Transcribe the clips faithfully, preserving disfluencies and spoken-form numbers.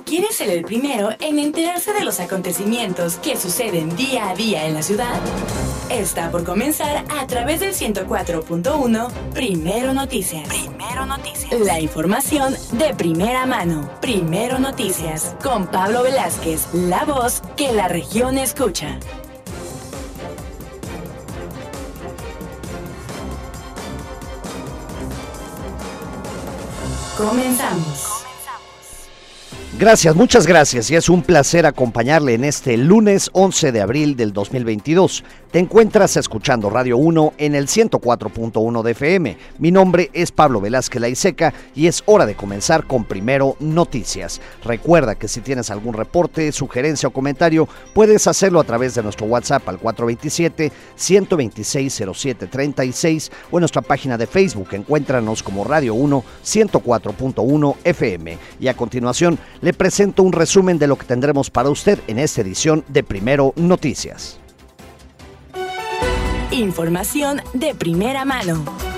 ¿Quieres ser el primero en enterarse de los acontecimientos que suceden día a día en la ciudad? Está por comenzar a través del ciento cuatro punto uno Primero Noticias. Primero Noticias. La información de primera mano. Primero Noticias. Con Pablo Velázquez, la voz que la región escucha. Comenzamos. Gracias, muchas gracias, y es un placer acompañarle en este lunes once de abril del dos mil veintidós. Te encuentras escuchando Radio uno en el ciento cuatro punto uno de F M. Mi nombre es Pablo Velázquez Laiseca y es hora de comenzar con Primero Noticias. Recuerda que si tienes algún reporte, sugerencia o comentario, puedes hacerlo a través de nuestro WhatsApp al cuatro dos siete, uno dos seis, cero siete tres seis o en nuestra página de Facebook. Encuéntranos como Radio uno ciento cuatro punto uno F M. Y a continuación, le presento un resumen de lo que tendremos para usted en esta edición de Primero Noticias. Información de primera mano.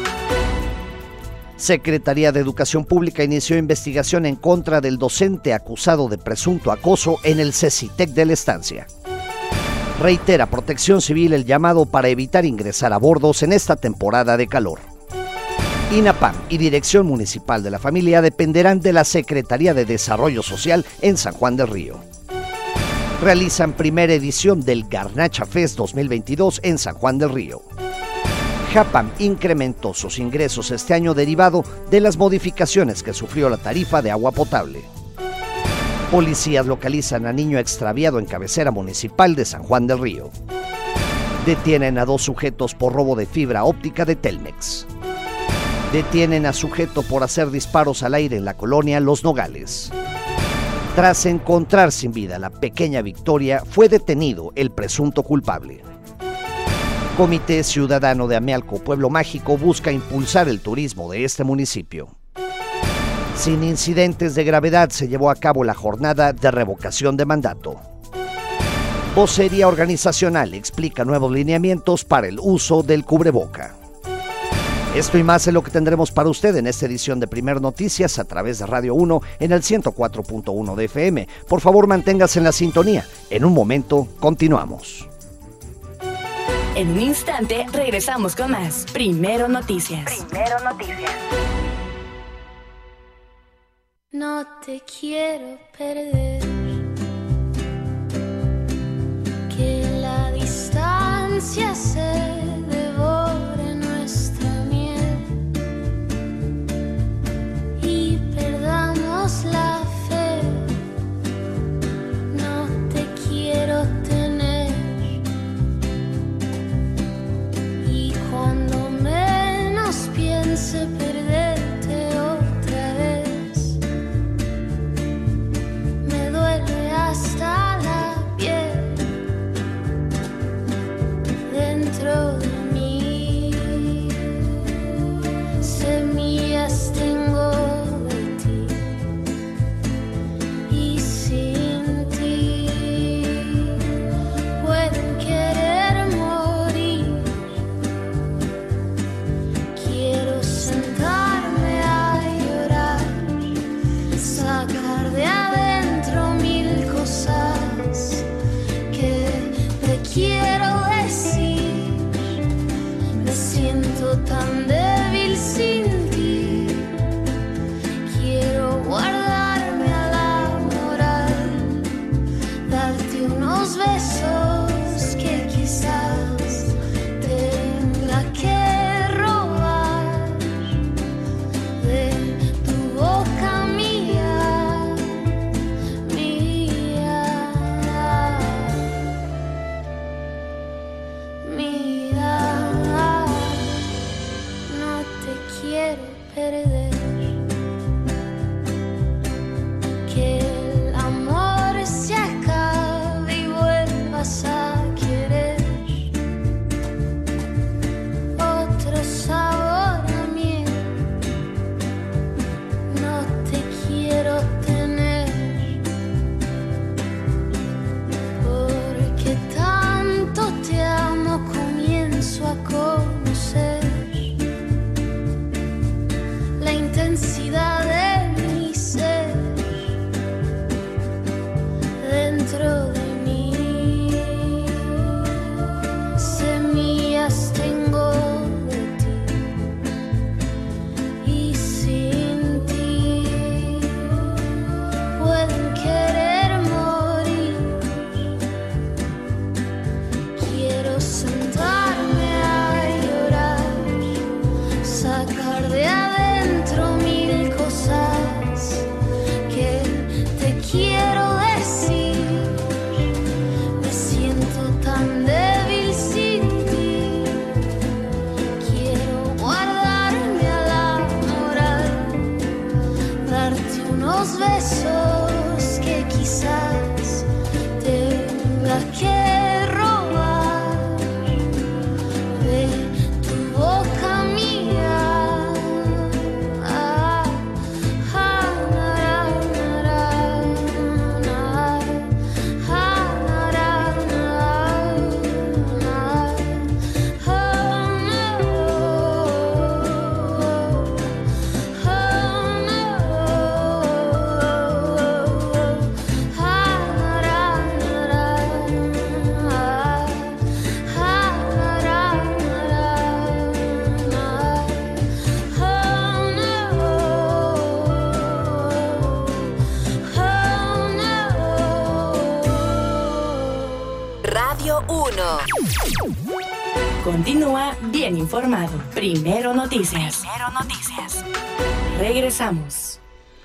Secretaría de Educación Pública inició investigación en contra del docente acusado de presunto acoso en el CECITEC de la estancia. Reitera Protección Civil el llamado para evitar ingresar a bordos en esta temporada de calor. INAPAM y Dirección Municipal de la Familia dependerán de la Secretaría de Desarrollo Social en San Juan del Río. Realizan primera edición del Garnacha Fest dos mil veintidós en San Juan del Río. Japam incrementó sus ingresos este año derivado de las modificaciones que sufrió la tarifa de agua potable. Policías localizan a niño extraviado en cabecera municipal de San Juan del Río. Detienen a dos sujetos por robo de fibra óptica de Telmex. Detienen a sujeto por hacer disparos al aire en la colonia Los Nogales. Tras encontrar sin vida a la pequeña Victoria, fue detenido el presunto culpable. Comité Ciudadano de Amealco Pueblo Mágico busca impulsar el turismo de este municipio. Sin incidentes de gravedad se llevó a cabo la jornada de revocación de mandato. Vocería organizacional explica nuevos lineamientos para el uso del cubreboca. Esto y más es lo que tendremos para usted en esta edición de Primer Noticias a través de Radio uno en el ciento cuatro punto uno de F M. Por favor, manténgase en la sintonía. En un momento, continuamos. En un instante, regresamos con más Primero Noticias. Primero Noticias. No te quiero perder, que la distancia se devore nuestra miel y perdamos la fe. No te quiero tener y cuando menos piense perderte otra vez, me duele hasta la piel dentro de mí. Semillas tengo de ti y sin ti pueden querer morir. Quiero sentarme a llorar, sacar de adentro mil cosas que te quiero decir. Me siento tan débil sin ti. Quiero guardarme a la moral, darte unos besos que quizás tenga que robar de tu boca mía. los besos que quizás tenga que robar de tu boca mía. Ah, ah, na, na, na, na, ah, na, na, na, na, oh, Radio uno. Continúa bien informado. Primero Noticias. Primero Noticias. Regresamos.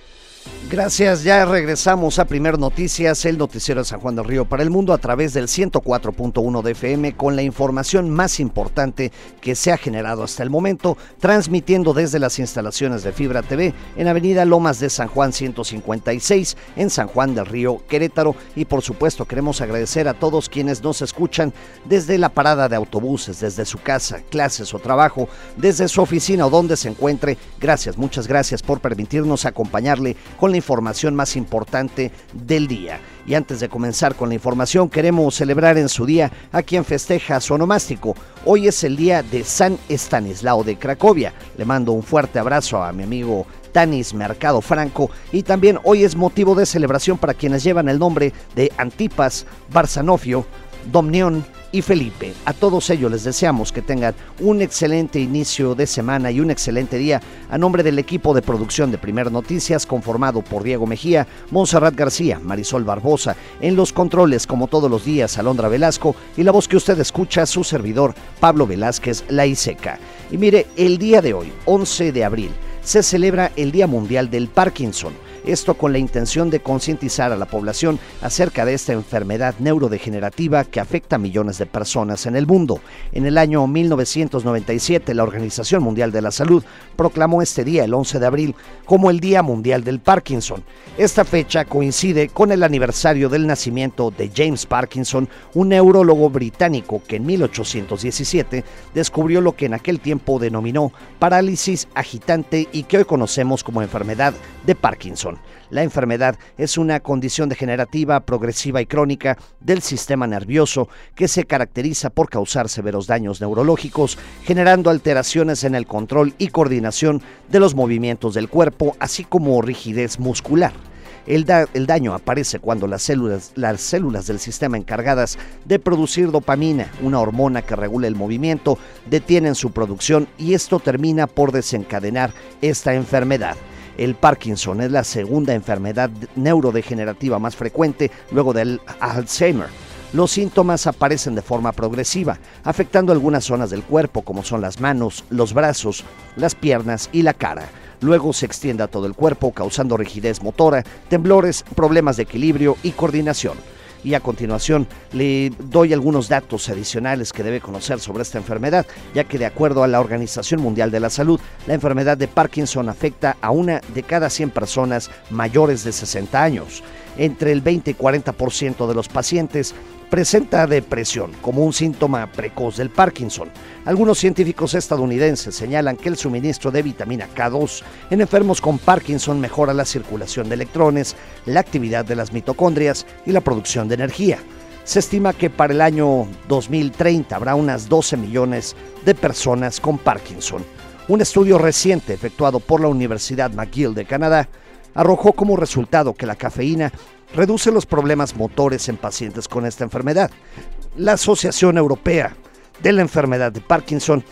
Gracias, ya regresamos a Primero Noticias, el noticiero de San Juan del Río para el mundo a través del ciento cuatro punto uno de F M con la información más importante que se ha generado hasta el momento, transmitiendo desde las instalaciones de Fibra T V en Avenida Lomas de San Juan ciento cincuenta y seis en San Juan del Río, Querétaro, y por supuesto queremos agradecer a todos quienes nos escuchan desde la parada de autobuses, desde su casa, clases o trabajo, desde su oficina o donde se encuentre. Gracias, muchas gracias por permitirnos acompañarle con la información más importante del día. Y antes de comenzar con la información, queremos celebrar en su día a quien festeja su onomástico. Hoy es el día de San Estanislao de Cracovia. Le mando un fuerte abrazo a mi amigo Tanis Mercado Franco, y también hoy es motivo de celebración para quienes llevan el nombre de Antipas, Barsanofio, Domnión y Felipe. A todos ellos les deseamos que tengan un excelente inicio de semana y un excelente día. A nombre del equipo de producción de Primer Noticias, conformado por Diego Mejía, Montserrat García, Marisol Barbosa, en los controles como todos los días Alondra Velasco, y la voz que usted escucha, su servidor Pablo Velázquez Laiseca. Y mire, el día de hoy, once de abril, se celebra el Día Mundial del Parkinson. Esto con la intención de concientizar a la población acerca de esta enfermedad neurodegenerativa que afecta a millones de personas en el mundo. En el año mil novecientos noventa y siete, la Organización Mundial de la Salud proclamó este día, el once de abril, como el Día Mundial del Parkinson. Esta fecha coincide con el aniversario del nacimiento de James Parkinson, un neurólogo británico que en mil ochocientos diecisiete descubrió lo que en aquel tiempo denominó parálisis agitante y que hoy conocemos como enfermedad de Parkinson. La enfermedad es una condición degenerativa, progresiva y crónica del sistema nervioso que se caracteriza por causar severos daños neurológicos, generando alteraciones en el control y coordinación de los movimientos del cuerpo, así como rigidez muscular. El, da, el daño aparece cuando las células, las células del sistema encargadas de producir dopamina, una hormona que regula el movimiento, detienen su producción y esto termina por desencadenar esta enfermedad. El Parkinson es la segunda enfermedad neurodegenerativa más frecuente luego del Alzheimer. Los síntomas aparecen de forma progresiva, afectando algunas zonas del cuerpo como son las manos, los brazos, las piernas y la cara. Luego se extiende a todo el cuerpo, causando rigidez motora, temblores, problemas de equilibrio y coordinación. Y a continuación le doy algunos datos adicionales que debe conocer sobre esta enfermedad, ya que de acuerdo a la Organización Mundial de la Salud, la enfermedad de Parkinson afecta a una de cada cien personas mayores de sesenta años. Entre el veinte y cuarenta por ciento de los pacientes presenta depresión como un síntoma precoz del Parkinson. Algunos científicos estadounidenses señalan que el suministro de vitamina K dos en enfermos con Parkinson mejora la circulación de electrones, la actividad de las mitocondrias y la producción de energía. Se estima que para el año dos mil treinta habrá unas doce millones de personas con Parkinson. Un estudio reciente efectuado por la Universidad McGill de Canadá arrojó como resultado que la cafeína reduce los problemas motores en pacientes con esta enfermedad. La Asociación Europea de la Enfermedad de Parkinson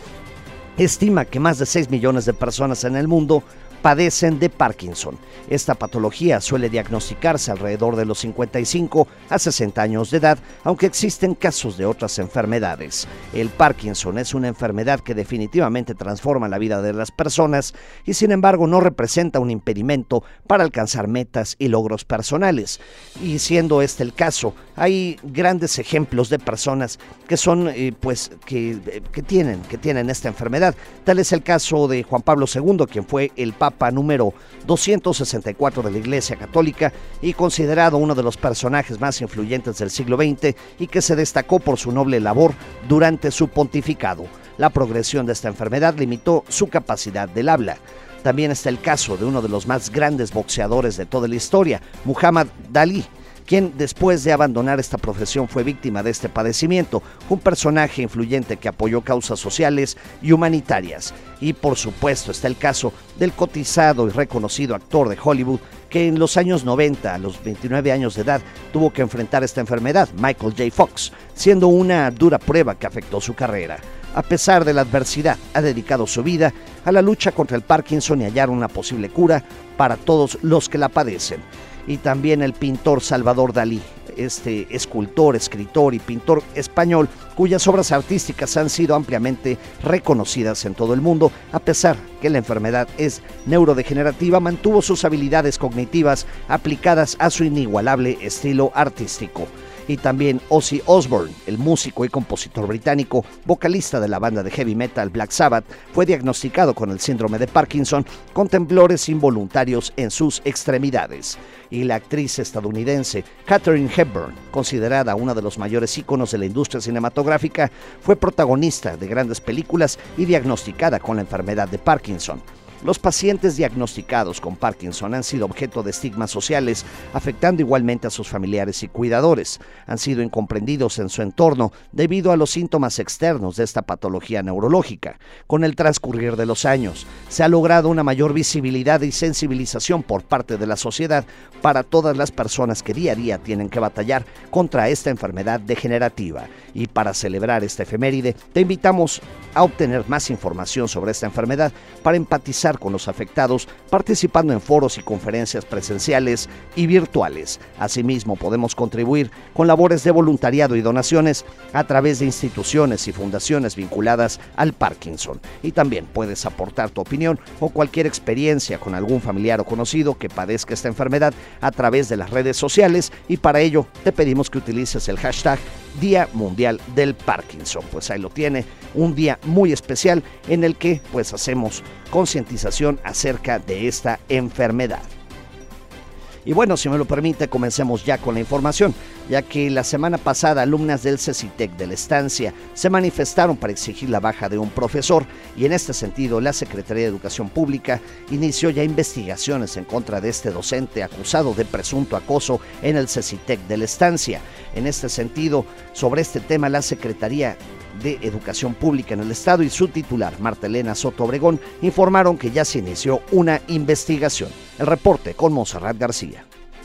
estima que más de seis millones de personas en el mundo padecen de Parkinson. Esta patología suele diagnosticarse alrededor de los cincuenta y cinco a sesenta años de edad, aunque existen casos de otras enfermedades. El Parkinson es una enfermedad que definitivamente transforma la vida de las personas y sin embargo no representa un impedimento para alcanzar metas y logros personales. Y siendo este el caso, Hay grandes ejemplos de personas que son, eh, pues, que, que, tienen, que tienen esta enfermedad. Tal es el caso de Juan Pablo segundo, quien fue el Papa número doscientos sesenta y cuatro de la Iglesia Católica y considerado uno de los personajes más influyentes del siglo veinte y que se destacó por su noble labor durante su pontificado. La progresión de esta enfermedad limitó su capacidad del habla. También está el caso de uno de los más grandes boxeadores de toda la historia, Muhammad Ali, quien después de abandonar esta profesión fue víctima de este padecimiento, un personaje influyente que apoyó causas sociales y humanitarias. Y por supuesto está el caso del cotizado y reconocido actor de Hollywood que en los años noventa, a los veintinueve años de edad, tuvo que enfrentar esta enfermedad, Michael J. Fox, siendo una dura prueba que afectó su carrera. A pesar de la adversidad, ha dedicado su vida a la lucha contra el Parkinson y hallar una posible cura para todos los que la padecen. Y también el pintor Salvador Dalí, este escultor, escritor y pintor español, cuyas obras artísticas han sido ampliamente reconocidas en todo el mundo, a pesar que la enfermedad es neurodegenerativa, mantuvo sus habilidades cognitivas aplicadas a su inigualable estilo artístico. Y también Ozzy Osbourne, el músico y compositor británico, vocalista de la banda de heavy metal Black Sabbath, fue diagnosticado con el síndrome de Parkinson con temblores involuntarios en sus extremidades. Y la actriz estadounidense Katharine Hepburn, considerada una de los mayores íconos de la industria cinematográfica, fue protagonista de grandes películas y diagnosticada con la enfermedad de Parkinson. Los pacientes diagnosticados con Parkinson han sido objeto de estigmas sociales, afectando igualmente a sus familiares y cuidadores. Han sido incomprendidos en su entorno debido a los síntomas externos de esta patología neurológica. Con el transcurrir de los años, se ha logrado una mayor visibilidad y sensibilización por parte de la sociedad para todas las personas que día a día tienen que batallar contra esta enfermedad degenerativa. Y para celebrar esta efeméride, te invitamos a obtener más información sobre esta enfermedad para empatizar con los afectados, participando en foros y conferencias presenciales y virtuales. Asimismo, podemos contribuir con labores de voluntariado y donaciones a través de instituciones y fundaciones vinculadas al Parkinson. Y también puedes aportar tu opinión o cualquier experiencia con algún familiar o conocido que padezca esta enfermedad a través de las redes sociales, y para ello te pedimos que utilices el hashtag Día Mundial del Parkinson. Pues ahí lo tiene, un día muy especial en el que pues hacemos concientización acerca de esta enfermedad. Y bueno, si me lo permite, comencemos ya con la información, ya que la semana pasada alumnas del CECITEC de la estancia se manifestaron para exigir la baja de un profesor, y en este sentido la Secretaría de Educación Pública inició ya investigaciones en contra de este docente acusado de presunto acoso en el CECITEC de la estancia. En este sentido, sobre este tema, la Secretaría de Educación Pública en el Estado y su titular, Marta Elena Soto Obregón, informaron que ya se inició una investigación. El reporte con Monserrat García.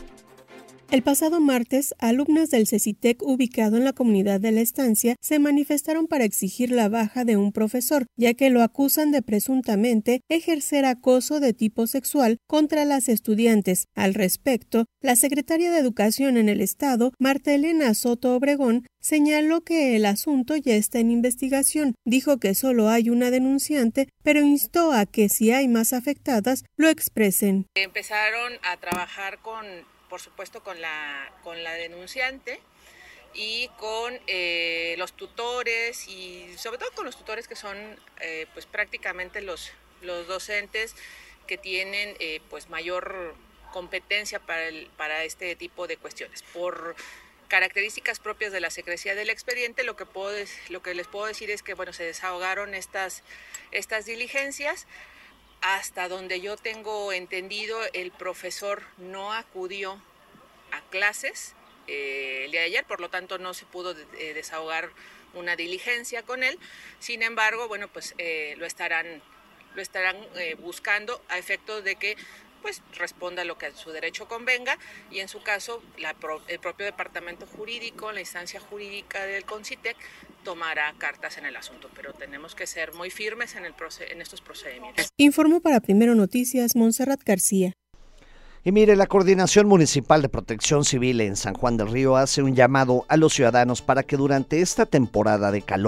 El pasado martes, alumnas del CECITEC ubicado en la comunidad de la estancia se manifestaron para exigir la baja de un profesor, ya que lo acusan de presuntamente ejercer acoso de tipo sexual contra las estudiantes. Al respecto, la secretaria de Educación en el Estado, Marta Elena Soto Obregón, señaló que el asunto ya está en investigación. Dijo que solo hay una denunciante, pero instó a que si hay más afectadas, lo expresen. Empezaron a trabajar con... por supuesto con la, con la denunciante y con eh, los tutores, y sobre todo con los tutores que son eh, pues prácticamente los, los docentes que tienen eh, pues mayor competencia para, el, para este tipo de cuestiones. Por características propias de la secrecía del expediente, lo que, puedo, lo que les puedo decir es que bueno, se desahogaron estas, estas diligencias. Hasta donde yo tengo entendido, el profesor no acudió a clases eh, el día de ayer, por lo tanto no se pudo eh, desahogar una diligencia con él. Sin embargo, bueno, pues eh, lo estarán, lo estarán eh, buscando a efecto de que pues responda lo que a su derecho convenga, y en su caso la pro, el propio departamento jurídico, la instancia jurídica del CONCITEC, tomará cartas en el asunto, pero tenemos que ser muy firmes en, el proce- en estos procedimientos. Informó para Primero Noticias Monserrat García. Y mire, la Coordinación Municipal de Protección Civil en San Juan del Río hace un llamado a los ciudadanos para que durante esta temporada de calor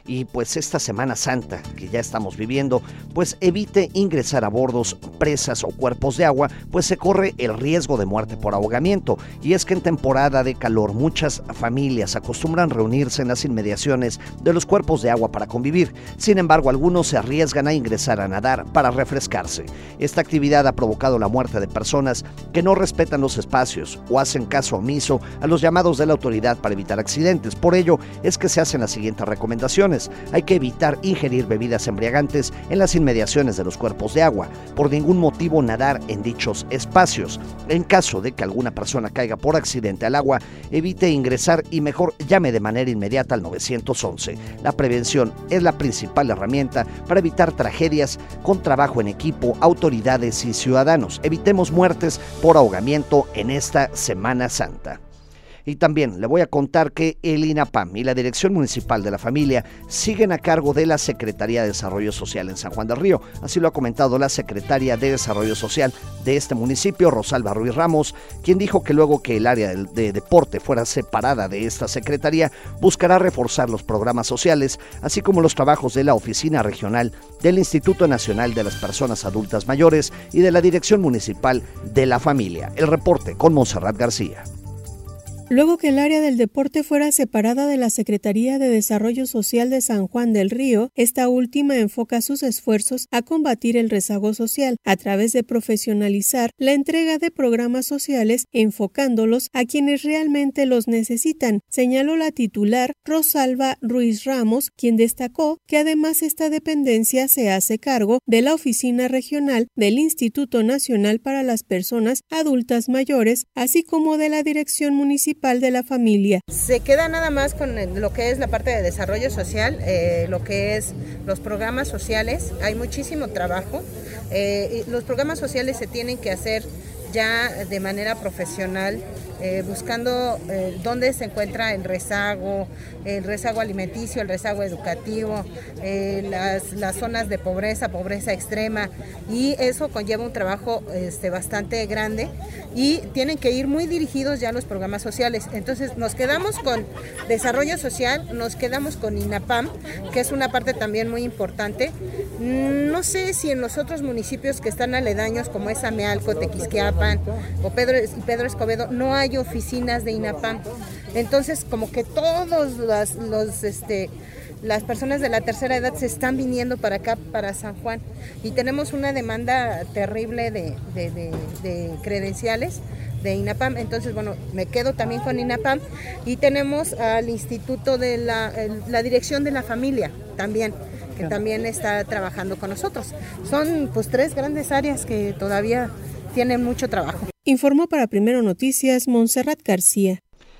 y pues esta Semana Santa que ya estamos viviendo, pues evite ingresar a bordos, presas o cuerpos de agua, pues se corre el riesgo de muerte por ahogamiento. Y es que en temporada de calor muchas familias acostumbran reunirse en las inmediaciones de los cuerpos de agua para convivir. Sin embargo, algunos se arriesgan a ingresar a nadar para refrescarse. Esta actividad ha provocado la muerte de personas que no respetan los espacios o hacen caso omiso a los llamados de la autoridad para evitar accidentes. Por ello es que se hacen las siguientes recomendaciones. Hay que evitar ingerir bebidas embriagantes en las inmediaciones de los cuerpos de agua. Por ningún motivo nadar en dichos espacios. En caso de que alguna persona caiga por accidente al agua, evite ingresar y mejor llame de manera inmediata al nueve once. La prevención es la principal herramienta para evitar tragedias con trabajo en equipo, autoridades y ciudadanos. Evitemos muertes por ahogamiento en esta Semana Santa. Y también le voy a contar que el INAPAM y la Dirección Municipal de la Familia siguen a cargo de la Secretaría de Desarrollo Social en San Juan del Río. Así lo ha comentado la secretaria de Desarrollo Social de este municipio, Rosalba Ruiz Ramos, quien dijo que luego que el área de, de deporte fuera separada de esta secretaría, buscará reforzar los programas sociales, así como los trabajos de la Oficina Regional del Instituto Nacional de las Personas Adultas Mayores y de la Dirección Municipal de la Familia. El reporte con Montserrat García. Luego que el área del deporte fuera separada de la Secretaría de Desarrollo Social de San Juan del Río, esta última enfoca sus esfuerzos a combatir el rezago social a través de profesionalizar la entrega de programas sociales enfocándolos a quienes realmente los necesitan, señaló la titular Rosalba Ruiz Ramos, quien destacó que además esta dependencia se hace cargo de la Oficina Regional del Instituto Nacional para las Personas Adultas Mayores, así como de la Dirección Municipal de la Familia. Se queda nada más con lo que es la parte de desarrollo social, eh, lo que es los programas sociales. Hay muchísimo trabajo. Eh, y los programas sociales se tienen que hacer ya de manera profesional, eh, buscando eh, dónde se encuentra el rezago, el rezago alimenticio, el rezago educativo, eh, las, las zonas de pobreza, pobreza extrema, y eso conlleva un trabajo este, bastante grande y tienen que ir muy dirigidos ya los programas sociales. Entonces nos quedamos con desarrollo social, nos quedamos con INAPAM, que es una parte también muy importante. No sé si en los otros municipios que están aledaños, como es Amealco, Tequisquiapan o Pedro, Pedro Escobedo, no hay oficinas de INAPAM. Entonces, como que todos los, los este, las personas de la tercera edad se están viniendo para acá, para San Juan, y tenemos una demanda terrible de, de, de, de credenciales de INAPAM. Entonces, bueno, me quedo también con INAPAM, y tenemos al Instituto de la, el, la Dirección de la Familia también, que también está trabajando con nosotros. Son pues tres grandes áreas que todavía tienen mucho trabajo. Informó para Primero Noticias Montserrat García.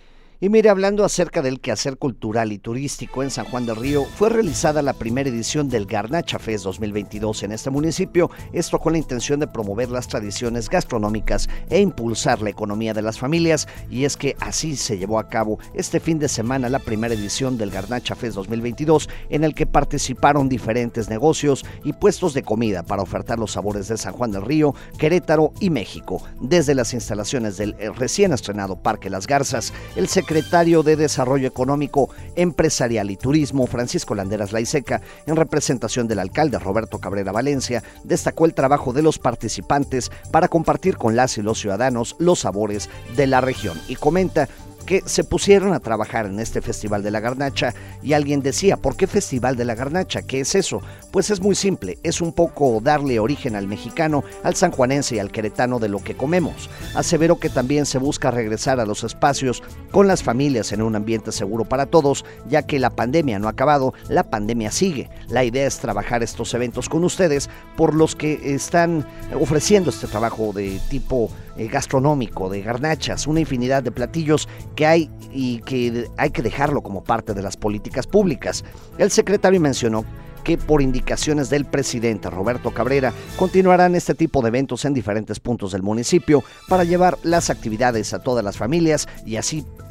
Y mire, hablando acerca del quehacer cultural y turístico en San Juan del Río, fue realizada la primera edición del Garnacha Fest dos mil veintidós en este municipio, esto con la intención de promover las tradiciones gastronómicas e impulsar la economía de las familias, y es que así se llevó a cabo este fin de semana la primera edición del Garnacha Fest dos mil veintidós, en el que participaron diferentes negocios y puestos de comida para ofertar los sabores de San Juan del Río, Querétaro y México. Desde las instalaciones del recién estrenado Parque Las Garzas, el secretario secretario de Desarrollo Económico, Empresarial y Turismo, Francisco Landeras Laiseca, en representación del alcalde Roberto Cabrera Valencia, destacó el trabajo de los participantes para compartir con las y los ciudadanos los sabores de la región, y comenta que se pusieron a trabajar en este Festival de la Garnacha, y alguien decía, ¿por qué Festival de la Garnacha? ¿Qué es eso? Pues es muy simple, es un poco darle origen al mexicano, al sanjuanense y al queretano de lo que comemos. Aseveró que también se busca regresar a los espacios con las familias en un ambiente seguro para todos, ya que la pandemia no ha acabado, la pandemia sigue. La idea es trabajar estos eventos con ustedes, por los que están ofreciendo este trabajo de tipo eh, gastronómico, de garnachas, una infinidad de platillos que hay y que hay que dejarlo como parte de las políticas públicas. El secretario mencionó que por indicaciones del presidente Roberto Cabrera continuarán este tipo de eventos en diferentes puntos del municipio para llevar las actividades a todas las familias y así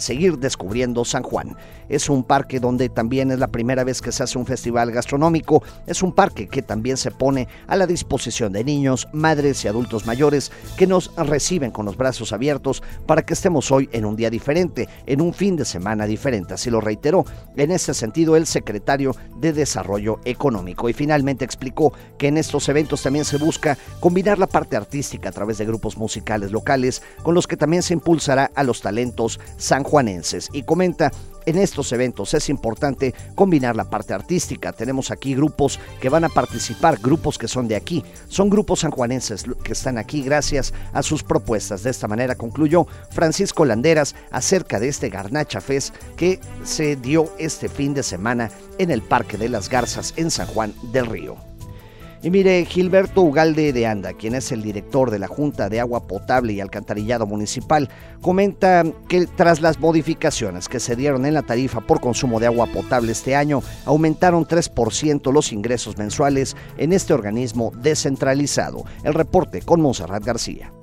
seguir descubriendo San Juan. Es un parque donde también es la primera vez que se hace un festival gastronómico. Es un parque que también se pone a la disposición de niños, madres y adultos mayores que nos reciben con los brazos abiertos para que estemos hoy en un día diferente, en un fin de semana diferente. Así lo reiteró en este sentido el secretario de Desarrollo Económico, y finalmente explicó que en estos eventos también se busca combinar la parte artística a través de grupos musicales locales con los que también se impulsará a los talentos sanjuanenses, y comenta: en estos eventos es importante combinar la parte artística. Tenemos aquí grupos que van a participar, grupos que son de aquí, son grupos sanjuanenses que están aquí gracias a sus propuestas. De esta manera concluyó Francisco Landeras acerca de este Garnacha Fest que se dio este fin de semana en el Parque de las Garzas en San Juan del Río. Y mire, Gilberto Ugalde de Anda, quien es el director de la Junta de Agua Potable y Alcantarillado Municipal, comenta que tras las modificaciones que se dieron en la tarifa por consumo de agua potable este año, aumentaron tres por ciento los ingresos mensuales en este organismo descentralizado. El reporte con Monserrat García.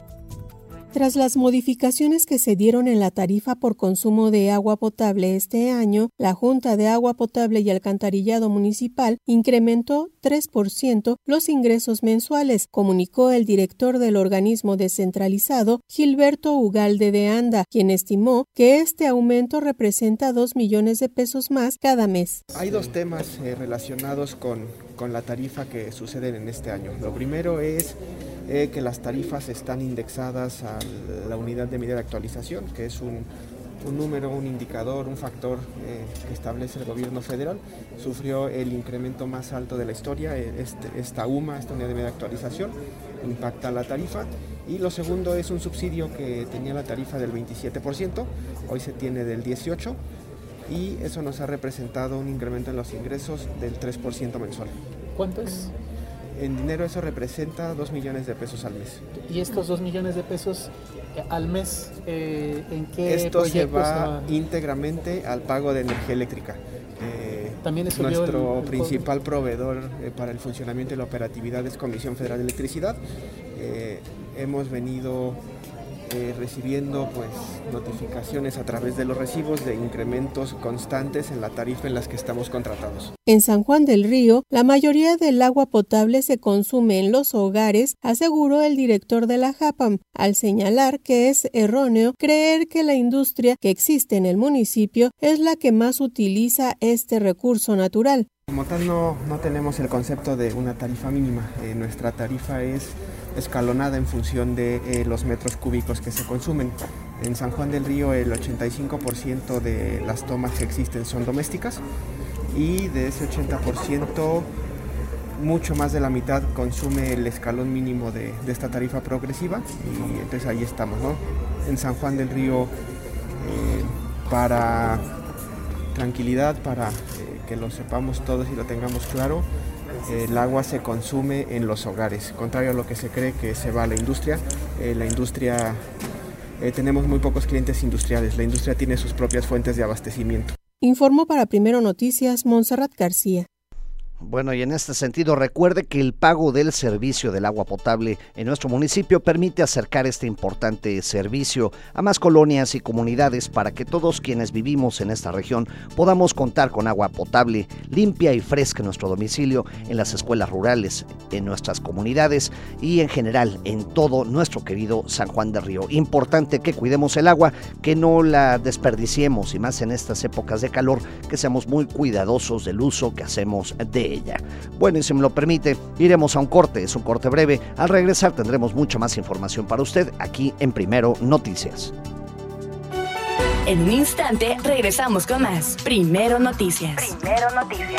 Tras las modificaciones que se dieron en la tarifa por consumo de agua potable este año, la Junta de Agua Potable y Alcantarillado Municipal incrementó tres por ciento los ingresos mensuales, comunicó el director del organismo descentralizado, Gilberto Ugalde de Anda, quien estimó que este aumento representa dos millones de pesos más cada mes. Hay dos temas eh, relacionados con, con la tarifa que suceden en este año. Lo primero es eh, que las tarifas están indexadas a la unidad de medida de actualización, que es un, un número, un indicador, un factor eh, que establece el gobierno federal. Sufrió el incremento más alto de la historia, este, esta U M A, esta unidad de medida de actualización, impacta la tarifa. Y lo segundo es un subsidio que tenía la tarifa del veintisiete por ciento, hoy se tiene del dieciocho por ciento, y eso nos ha representado un incremento en los ingresos del tres por ciento mensual. ¿Cuánto es? En dinero eso representa dos millones de pesos al mes. ¿Y estos dos millones de pesos eh, al mes, eh, en qué Esto se va, se va íntegramente al pago de energía eléctrica. Eh, También es nuestro el, el principal proveedor eh, para el funcionamiento y la operatividad es Comisión Federal de Electricidad. Eh, hemos venido Eh, recibiendo pues notificaciones a través de los recibos de incrementos constantes en la tarifa en las que estamos contratados. En San Juan del Río, la mayoría del agua potable se consume en los hogares, aseguró el director de la JAPAM, al señalar que es erróneo creer que la industria que existe en el municipio es la que más utiliza este recurso natural. Como tal no, no tenemos el concepto de una tarifa mínima, eh, nuestra tarifa es escalonada en función de eh, los metros cúbicos que se consumen. En San Juan del Río el ochenta y cinco por ciento de las tomas que existen son domésticas y de ese ochenta por ciento mucho más de la mitad consume el escalón mínimo de, de esta tarifa progresiva, y entonces ahí estamos, ¿no? En San Juan del Río, eh, para tranquilidad, para eh, que lo sepamos todos y lo tengamos claro, el agua se consume en los hogares, contrario a lo que se cree que se va a la industria. Eh, la industria, eh, tenemos muy pocos clientes industriales, la industria tiene sus propias fuentes de abastecimiento. Informó para Primero Noticias Monserrat García. Bueno, y en este sentido recuerde que el pago del servicio del agua potable en nuestro municipio permite acercar este importante servicio a más colonias y comunidades para que todos quienes vivimos en esta región podamos contar con agua potable limpia y fresca en nuestro domicilio, en las escuelas rurales, en nuestras comunidades y en general en todo nuestro querido San Juan del Río. Importante que cuidemos el agua, que no la desperdiciemos, y más en estas épocas de calor, que seamos muy cuidadosos del uso que hacemos de ella. Bueno, y si me lo permite, iremos a un corte, es un corte breve. Al regresar tendremos mucha más información para usted aquí en Primero Noticias. En un instante regresamos con más Primero Noticias. Primero Noticias.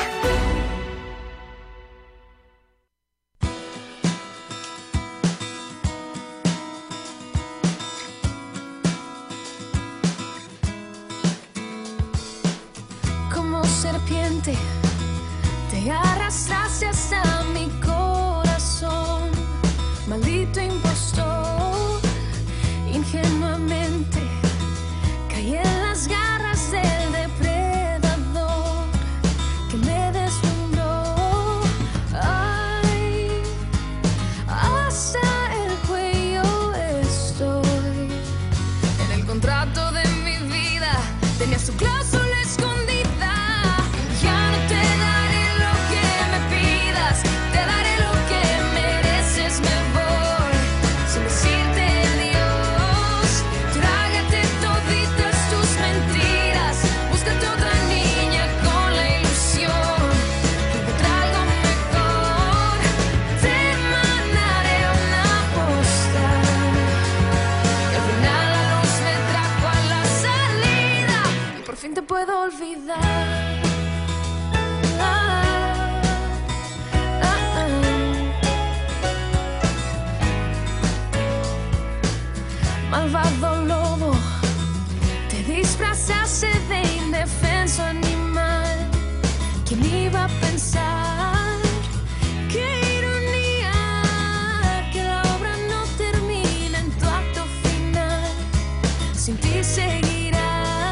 Como serpiente te arrastraste hasta mi corazón, maldito impostor, ingenuamente caí en las garras del depredador que me deslumbró. Ay, hasta el cuello estoy, en el contrato de mi vida su cláusula escondida. Ya no te daré lo que me pidas, te daré lo que mereces. Me voy sin decirte adiós. Trágate toditas tus mentiras, búscate otra niña con la ilusión que encuentra algo mejor. Te mandaré una postal y al final la luz me trajo a la salida y por fin te puedo olvidar. Ah, ah, ah. Malvado lobo, te disfrazaste de indefenso animal. ¿Quién iba a pensar? ¡Qué ironía! Que la obra no termina en tu acto final. Sin ti seguirá.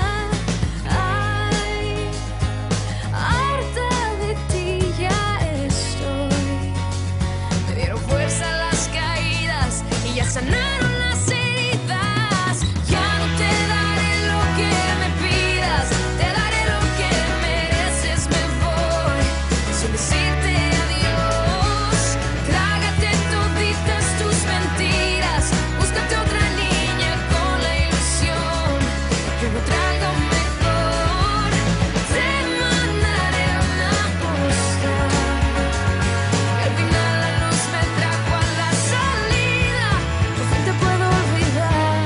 Ay, harta de ti ya estoy. Me dieron fuerza las caídas y ya sanaron las heridas. Ya no te daré lo que me pidas, te daré lo que mereces. Me voy sin decirte adiós. Trágate toditas tus mentiras, búscate otra niña con la ilusión que encuentra algo mejor. Te mandaré una postal y al final la luz me trajo a la salida. Por fin te puedo olvidar.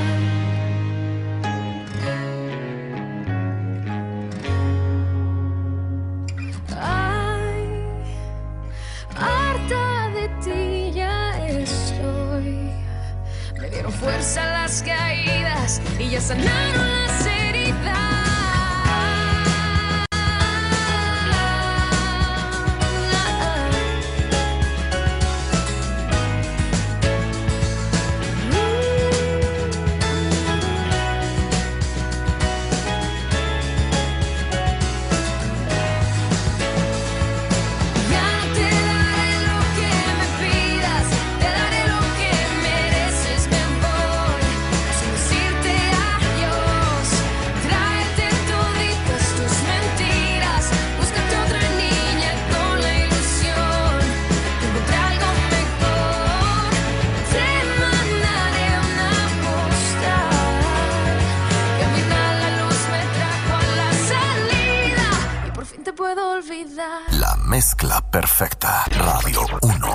Ay, harta de ti ya estoy. Me dieron fuerza las caídas y ya sanaron las heridas. Ya no te daré lo que me pidas, te daré lo que mereces. Me voy sin decirte adiós. Tráete toditas tus mentiras, búscate otra niña con la ilusión de encontrar algo mejor. Te mandaré una postal y al final la luz me trajo a la salida y por fin te puedo olvidar. La mezcla perfecta. Radio uno.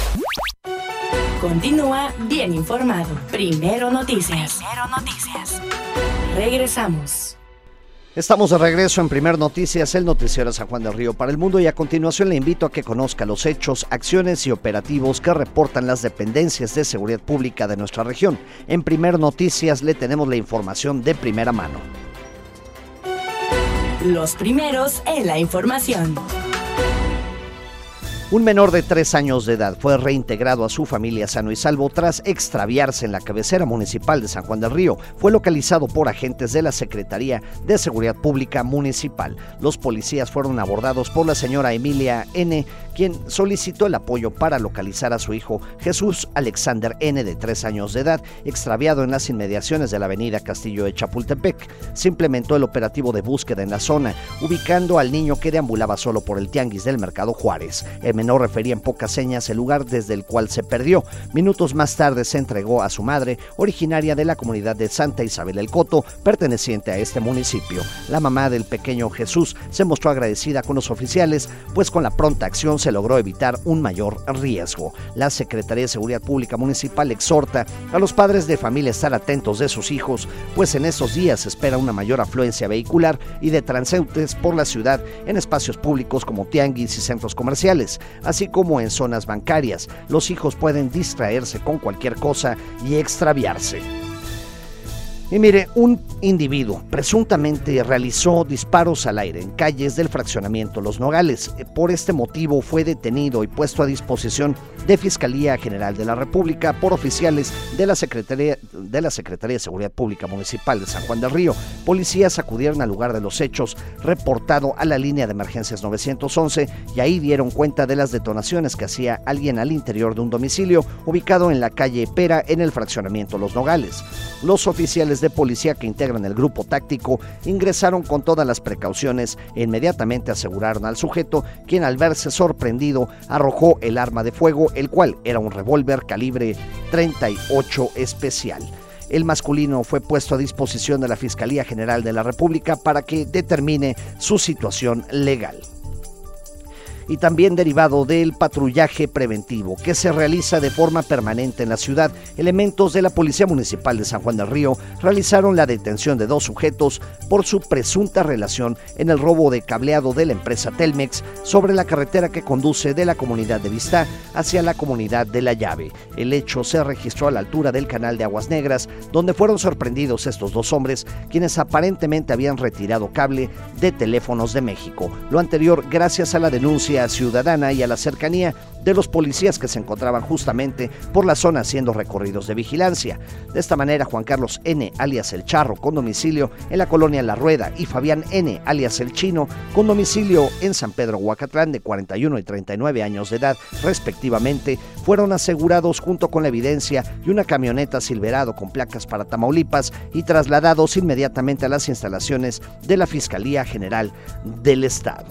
Continúa bien informado. Primero Noticias. Primero Noticias. Regresamos. Estamos de regreso en Primer Noticias, el noticiero de San Juan del Río para el mundo, y a continuación le invito a que conozca los hechos, acciones y operativos que reportan las dependencias de seguridad pública de nuestra región. En Primer Noticias le tenemos la información de primera mano. Los primeros en la información. Un menor de tres años de edad fue reintegrado a su familia sano y salvo tras extraviarse en la cabecera municipal de San Juan del Río. Fue localizado por agentes de la Secretaría de Seguridad Pública Municipal. Los policías fueron abordados por la señora Emilia N., quien solicitó el apoyo para localizar a su hijo Jesús Alexander N., de tres años de edad, extraviado en las inmediaciones de la avenida Castillo de Chapultepec. Se implementó el operativo de búsqueda en la zona, ubicando al niño que deambulaba solo por el tianguis del Mercado Juárez. El menor refería en pocas señas el lugar desde el cual se perdió. Minutos más tarde se entregó a su madre, originaria de la comunidad de Santa Isabel el Coto, perteneciente a este municipio. La mamá del pequeño Jesús se mostró agradecida con los oficiales, pues con la pronta acción se logró evitar un mayor riesgo. La Secretaría de Seguridad Pública Municipal exhorta a los padres de familia a estar atentos de sus hijos, pues en estos días se espera una mayor afluencia vehicular y de transeúntes por la ciudad en espacios públicos como tianguis y centros comerciales, así como en zonas bancarias. Los hijos pueden distraerse con cualquier cosa y extraviarse. Y mire, un individuo presuntamente realizó disparos al aire en calles del fraccionamiento Los Nogales. Por este motivo fue detenido y puesto a disposición de Fiscalía General de la República por oficiales de la Secretaría de la Secretaría de Seguridad Pública Municipal de San Juan del Río. Policías acudieron al lugar de los hechos, reportado a la línea de emergencias nueve once, y ahí dieron cuenta de las detonaciones que hacía alguien al interior de un domicilio ubicado en la calle Pera, en el fraccionamiento Los Nogales. Los oficiales de policía que integran integran el grupo táctico ingresaron con todas las precauciones e inmediatamente aseguraron al sujeto, quien al verse sorprendido arrojó el arma de fuego, el cual era un revólver calibre treinta y ocho especial. El masculino fue puesto a disposición de la Fiscalía General de la República para que determine su situación legal. Y también derivado del patrullaje preventivo que se realiza de forma permanente en la ciudad, elementos de la Policía Municipal de San Juan del Río realizaron la detención de dos sujetos por su presunta relación en el robo de cableado de la empresa Telmex sobre la carretera que conduce de la comunidad de Vistá hacia la comunidad de La Llave. El hecho se registró a la altura del canal de Aguas Negras, donde fueron sorprendidos estos dos hombres, quienes aparentemente habían retirado cable de Teléfonos de México. Lo anterior gracias a la denuncia ciudadana y a la cercanía de los policías que se encontraban justamente por la zona haciendo recorridos de vigilancia. De esta manera, Juan Carlos N., alias El Charro, con domicilio en la colonia La Rueda, y Fabián N., alias El Chino, con domicilio en San Pedro Huacatlán, de cuarenta y uno y treinta y nueve años de edad, respectivamente, fueron asegurados junto con la evidencia y una camioneta Silverado con placas para Tamaulipas y trasladados inmediatamente a las instalaciones de la Fiscalía General del Estado.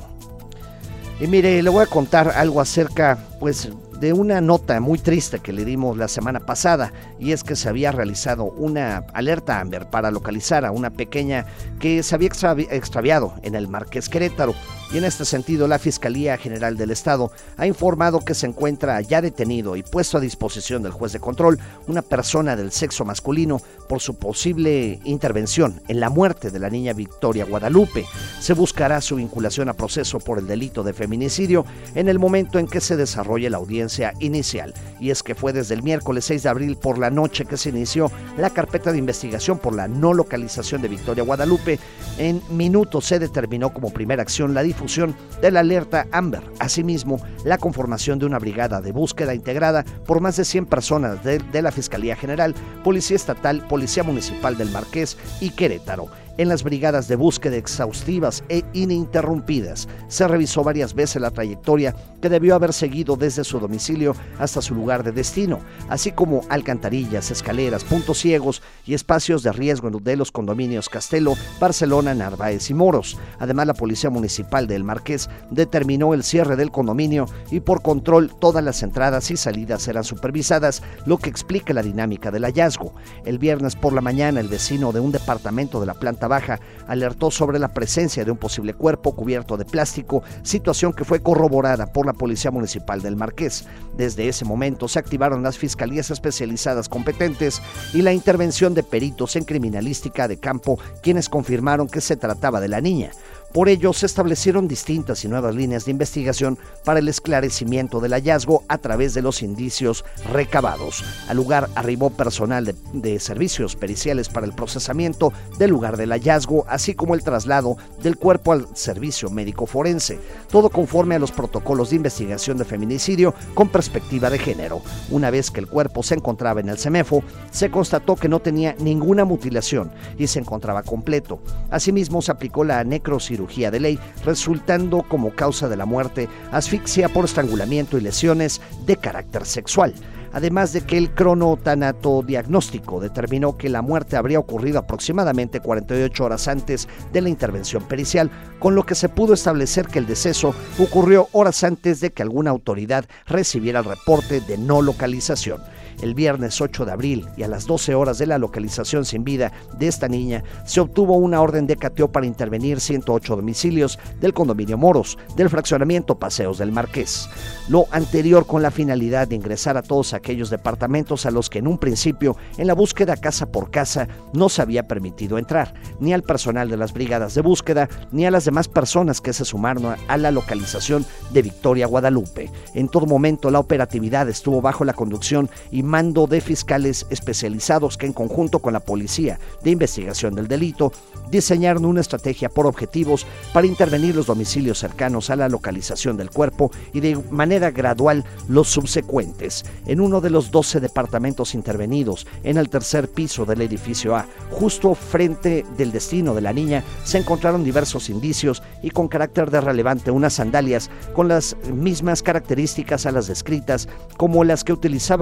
Y mire, le voy a contar algo acerca, pues, de una nota muy triste que le dimos la semana pasada, y es que se había realizado una alerta Amber para localizar a una pequeña que se había extravi- extraviado en el Marqués Querétaro, y en este sentido la Fiscalía General del Estado ha informado que se encuentra ya detenido y puesto a disposición del juez de control una persona del sexo masculino por su posible intervención en la muerte de la niña Victoria Guadalupe. Se buscará su vinculación a proceso por el delito de feminicidio en el momento en que se desarrolle la audiencia inicial, y es que fue desde el miércoles seis de abril por la noche que se inició la carpeta de investigación por la no localización de Victoria Guadalupe. En minutos se determinó como primera acción la difusión de la alerta Amber, asimismo la conformación de una brigada de búsqueda integrada por más de cien personas de, de la Fiscalía General, Policía Estatal, Policía Municipal del Marqués y Querétaro. En las brigadas de búsqueda exhaustivas e ininterrumpidas se revisó varias veces la trayectoria que debió haber seguido desde su domicilio hasta su lugar de destino, así como alcantarillas, escaleras, puntos ciegos y espacios de riesgo de los condominios Castelo, Barcelona, Narváez y Moros. Además, la Policía Municipal del Marqués determinó el cierre del condominio y por control todas las entradas y salidas serán supervisadas, lo que explica la dinámica del hallazgo. El viernes por la mañana, el vecino de un departamento de la planta baja alertó sobre la presencia de un posible cuerpo cubierto de plástico, situación que fue corroborada por la Policía Municipal del Marqués. Desde ese momento se activaron las fiscalías especializadas competentes y la intervención de peritos en criminalística de campo, quienes confirmaron que se trataba de la niña. Por ello, se establecieron distintas y nuevas líneas de investigación para el esclarecimiento del hallazgo a través de los indicios recabados. Al lugar arribó personal de, de servicios periciales para el procesamiento del lugar del hallazgo, así como el traslado del cuerpo al servicio médico forense, todo conforme a los protocolos de investigación de feminicidio con perspectiva de género. Una vez que el cuerpo se encontraba en el CEMEFO, se constató que no tenía ninguna mutilación y se encontraba completo. Asimismo, se aplicó la necrocirugía de ley, resultando como causa de la muerte asfixia por estrangulamiento y lesiones de carácter sexual. Además de que el cronotanatodiagnóstico determinó que la muerte habría ocurrido aproximadamente cuarenta y ocho horas antes de la intervención pericial, con lo que se pudo establecer que el deceso ocurrió horas antes de que alguna autoridad recibiera el reporte de no localización. El viernes ocho de abril y a las doce horas de la localización sin vida de esta niña, se obtuvo una orden de cateo para intervenir ciento ocho domicilios del condominio Moros, del fraccionamiento Paseos del Marqués. Lo anterior con la finalidad de ingresar a todos aquellos departamentos a los que en un principio, en la búsqueda casa por casa, no se había permitido entrar, ni al personal de las brigadas de búsqueda, ni a las demás personas que se sumaron a la localización de Victoria Guadalupe. En todo momento la operatividad estuvo bajo la conducción y mando de fiscales especializados que, en conjunto con la Policía de Investigación del Delito, diseñaron una estrategia por objetivos para intervenir los domicilios cercanos a la localización del cuerpo y de manera gradual los subsecuentes. En uno de los doce departamentos intervenidos, en el tercer piso del edificio A, justo frente del destino de la niña, se encontraron diversos indicios y con carácter de relevante unas sandalias con las mismas características a las descritas como las que utilizaba Victoria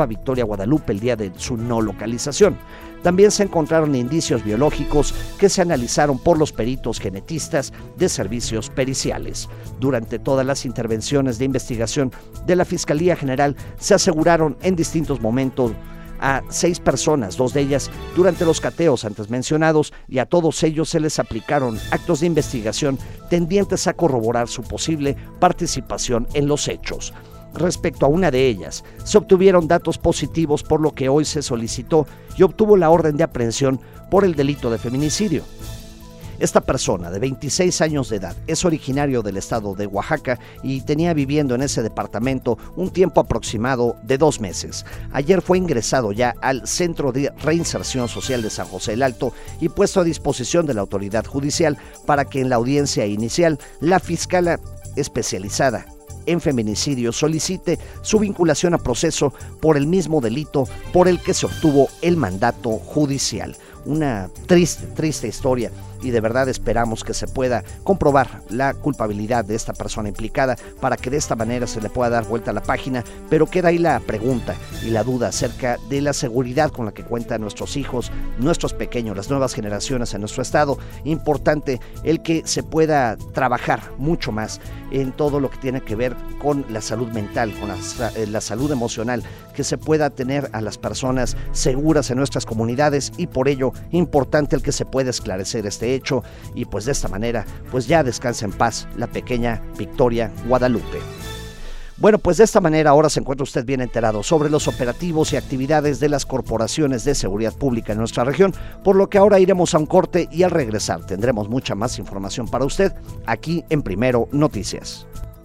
Guadalupe el día de su no localización. También se encontraron indicios biológicos que se analizaron por los peritos genetistas de servicios periciales. Durante todas las intervenciones de investigación de la Fiscalía General se aseguraron en distintos momentos a seis personas, dos de ellas durante los cateos antes mencionados, y a todos ellos se les aplicaron actos de investigación tendientes a corroborar su posible participación en los hechos. Respecto a una de ellas, se obtuvieron datos positivos, por lo que hoy se solicitó y obtuvo la orden de aprehensión por el delito de feminicidio. Esta persona, de veintiséis años de edad, es originario del estado de Oaxaca y tenía viviendo en ese departamento un tiempo aproximado de dos meses. Ayer fue ingresado ya al Centro de Reinserción Social de San José el Alto y puesto a disposición de la autoridad judicial para que en la audiencia inicial la fiscala especializada en feminicidio solicite su vinculación a proceso por el mismo delito por el que se obtuvo el mandato judicial. Una triste, triste historia, y de verdad esperamos que se pueda comprobar la culpabilidad de esta persona implicada para que de esta manera se le pueda dar vuelta a la página, pero queda ahí la pregunta y la duda acerca de la seguridad con la que cuentan nuestros hijos, nuestros pequeños, las nuevas generaciones en nuestro estado. Importante el que se pueda trabajar mucho más en todo lo que tiene que ver con la salud mental, con la, la salud emocional, que se pueda tener a las personas seguras en nuestras comunidades, y por ello importante el que se pueda esclarecer este hecho, y pues de esta manera pues ya descansa en paz la pequeña Victoria Guadalupe. Bueno, pues de esta manera ahora se encuentra usted bien enterado sobre los operativos y actividades de las corporaciones de seguridad pública en nuestra región, por lo que ahora iremos a un corte y al regresar tendremos mucha más información para usted aquí en Primero Noticias.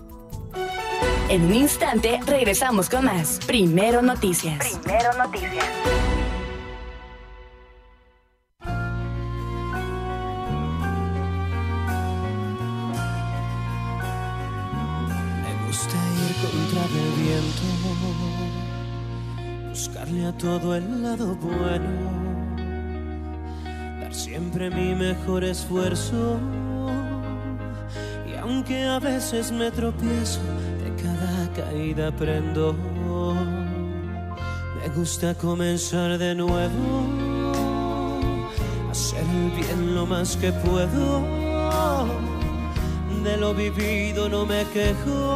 En un instante regresamos con más Primero Noticias. Primero Noticias. Contra el viento, buscarle a todo el lado bueno, dar siempre mi mejor esfuerzo, y aunque a veces me tropiezo, de cada caída aprendo. Me gusta comenzar de nuevo, hacer el bien lo más que puedo, de lo vivido no me quejo.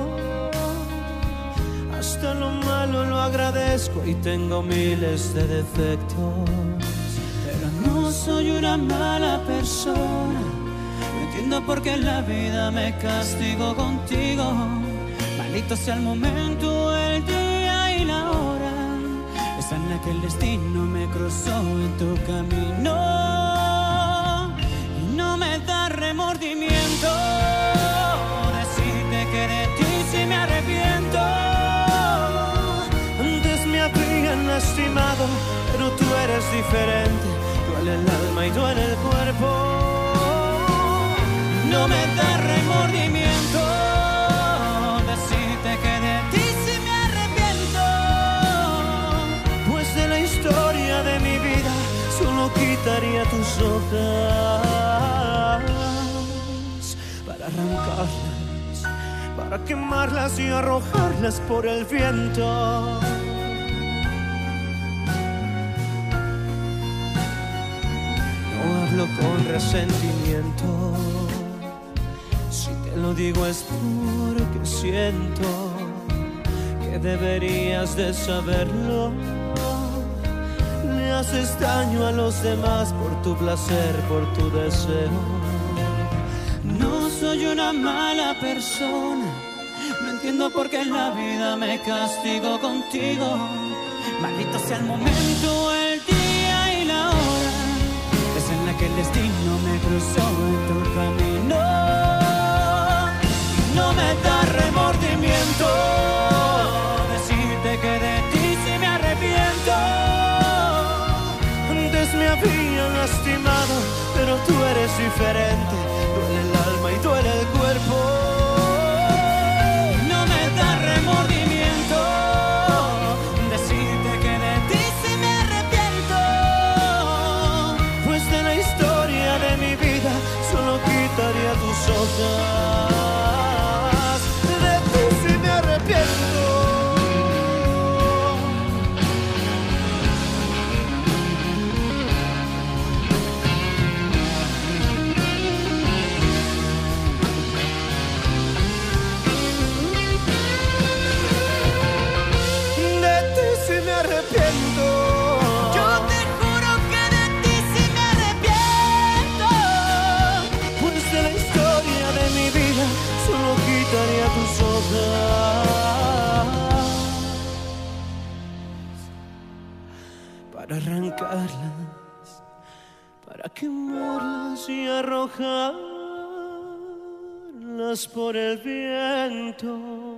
Hasta lo malo lo agradezco y tengo miles de defectos, pero no soy una mala persona. No entiendo por qué la vida me castigó contigo. Maldito sea el momento, el día y la hora, esa en la que el destino me cruzó en tu camino. Y no me da remordimiento decirte que de ti sí me arrepiento. Lastimado, pero tú eres diferente. Duele el alma y duele el cuerpo. No me da remordimiento decirte que de ti sí me arrepiento, pues de la historia de mi vida solo quitaría tus hojas para arrancarlas, para quemarlas y arrojarlas por el viento. Con resentimiento, si te lo digo es porque siento que deberías de saberlo. Le haces daño a los demás por tu placer, por tu deseo. No soy una mala persona, no entiendo por qué la vida me castigó contigo. Maldito sea el momento, el día y la hora, en la que el destino me cruzó en tu camino. Y no me da remordimiento decirte que de ti sí me arrepiento. Antes me habían lastimado, pero tú eres diferente. Duele el alma y duele el cuerpo. No me da remordimiento decirte que de ti sí me arrepiento, de la historia de mi vida solo quitaría tus hojas. De ti sí me arrepiento. quemarlas y arrojarlas por el viento.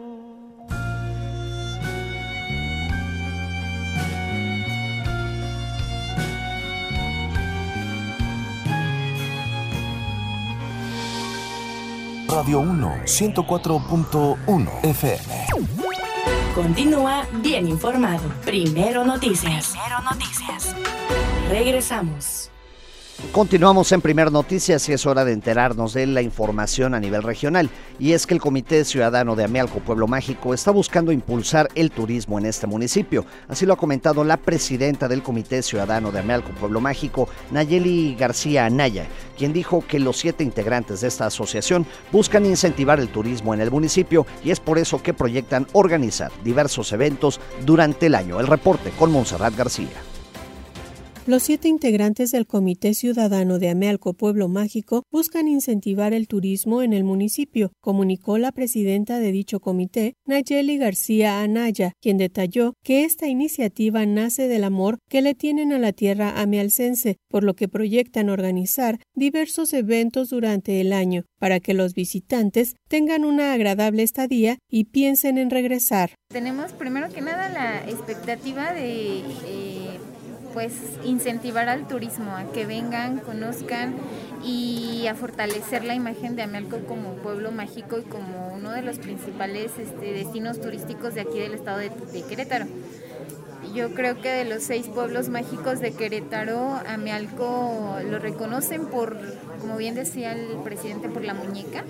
Radio uno, ciento cuatro punto uno F M. Continúa bien informado. Primero Noticias. Primero Noticias. Regresamos. Continuamos en Primer Noticias y es hora de enterarnos de la información a nivel regional. Y es que el Comité Ciudadano de Amealco Pueblo Mágico está buscando impulsar el turismo en este municipio. Así lo ha comentado la presidenta del Comité Ciudadano de Amealco Pueblo Mágico, Nayeli García Anaya, quien dijo que los siete integrantes de esta asociación buscan incentivar el turismo en el municipio y es por eso que proyectan organizar diversos eventos durante el año. El reporte con Montserrat García. Los siete integrantes del Comité Ciudadano de Amealco Pueblo Mágico buscan incentivar el turismo en el municipio, comunicó la presidenta de dicho comité, Nayeli García Anaya, quien detalló que esta iniciativa nace del amor que le tienen a la tierra amealcense, por lo que proyectan organizar diversos eventos durante el año para que los visitantes tengan una agradable estadía y piensen en regresar. Tenemos primero que nada la expectativa de eh, pues incentivar al turismo, a que vengan, conozcan y a fortalecer la imagen de Amealco como pueblo mágico y como uno de los principales este, destinos turísticos de aquí del estado de, de Querétaro. Yo creo que de los seis pueblos mágicos de Querétaro, Amealco lo reconocen por, como bien decía el presidente, por la muñeca,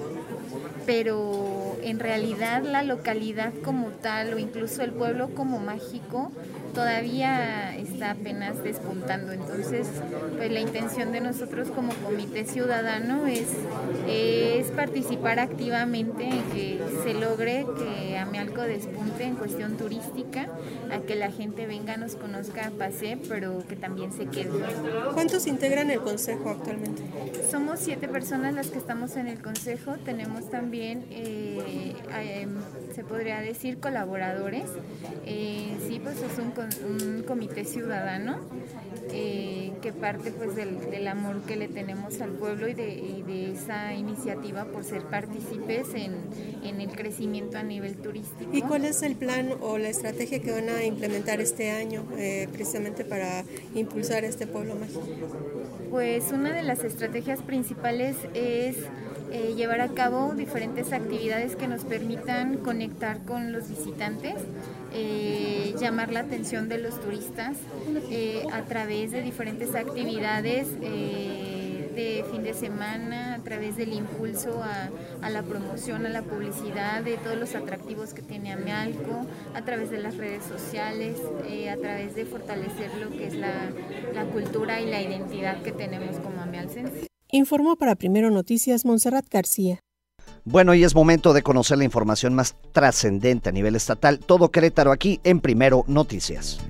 pero en realidad la localidad como tal o incluso el pueblo como mágico todavía está apenas despuntando. Entonces, pues la intención de nosotros como Comité Ciudadano es, es participar activamente en que se logre que Amealco despunte en cuestión turística, a que la gente venga, nos conozca, pase, pero que también se quede. ¿Cuántos integran el consejo actualmente? Somos siete personas las que estamos en el consejo. Tenemos también, eh, eh, se podría decir, colaboradores. Eh, sí, pues es un, un comité ciudadano eh, que parte pues del, del amor que le tenemos al pueblo y de, y de esa iniciativa por ser partícipes en, en el crecimiento a nivel turístico. ¿Y cuál es el plan o la estrategia que van a implementar este año eh, precisamente para impulsar este pueblo mágico? Pues una de las estrategias principales es eh, llevar a cabo diferentes actividades que nos permitan conectar con los visitantes, eh, llamar la atención de los turistas eh, a través de diferentes actividades eh, de fin de semana, a través del impulso a, a la promoción, a la publicidad de todos los atractivos que tiene Amealco, a través de las redes sociales, eh, a través de fortalecer lo que es la, la cultura y la identidad que tenemos como amealcenses. Informó para Primero Noticias Montserrat García. Bueno, y es momento de conocer la información más trascendente a nivel estatal. Todo Querétaro aquí en Primero Noticias.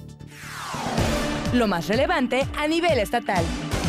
Lo más relevante a nivel estatal.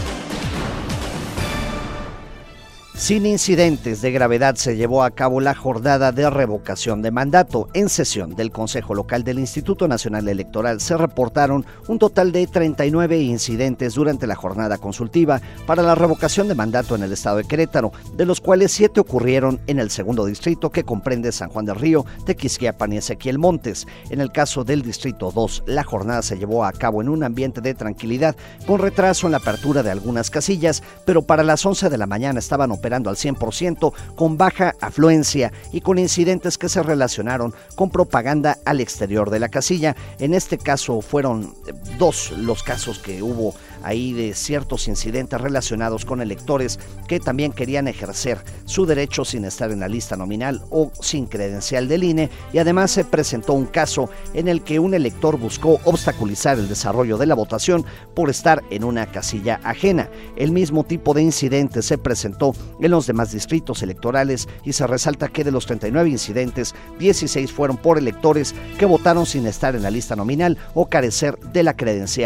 Sin incidentes de gravedad se llevó a cabo la jornada de revocación de mandato. En sesión del Consejo Local del Instituto Nacional Electoral se reportaron un total de treinta y nueve incidentes durante la jornada consultiva para la revocación de mandato en el estado de Querétaro, de los cuales siete ocurrieron en el segundo distrito, que comprende San Juan del Río, Tequisquiapan y Ezequiel Montes. En el caso del distrito dos, la jornada se llevó a cabo en un ambiente de tranquilidad, con retraso en la apertura de algunas casillas, pero para las once de la mañana estaban operando al cien por ciento, con baja afluencia y con incidentes que se relacionaron con propaganda al exterior de la casilla. En este caso fueron dos los casos que hubo ahí de ciertos incidentes relacionados con electores que también querían ejercer su derecho sin estar en la lista nominal o sin credencial del I N E, y además se presentó un caso en el que un elector buscó obstaculizar el desarrollo de la votación por estar en una casilla ajena. El mismo tipo de incidente se presentó en los demás distritos electorales y se resalta que de los treinta y nueve incidentes, dieciséis fueron por electores que votaron sin estar en la lista nominal o carecer de la credencial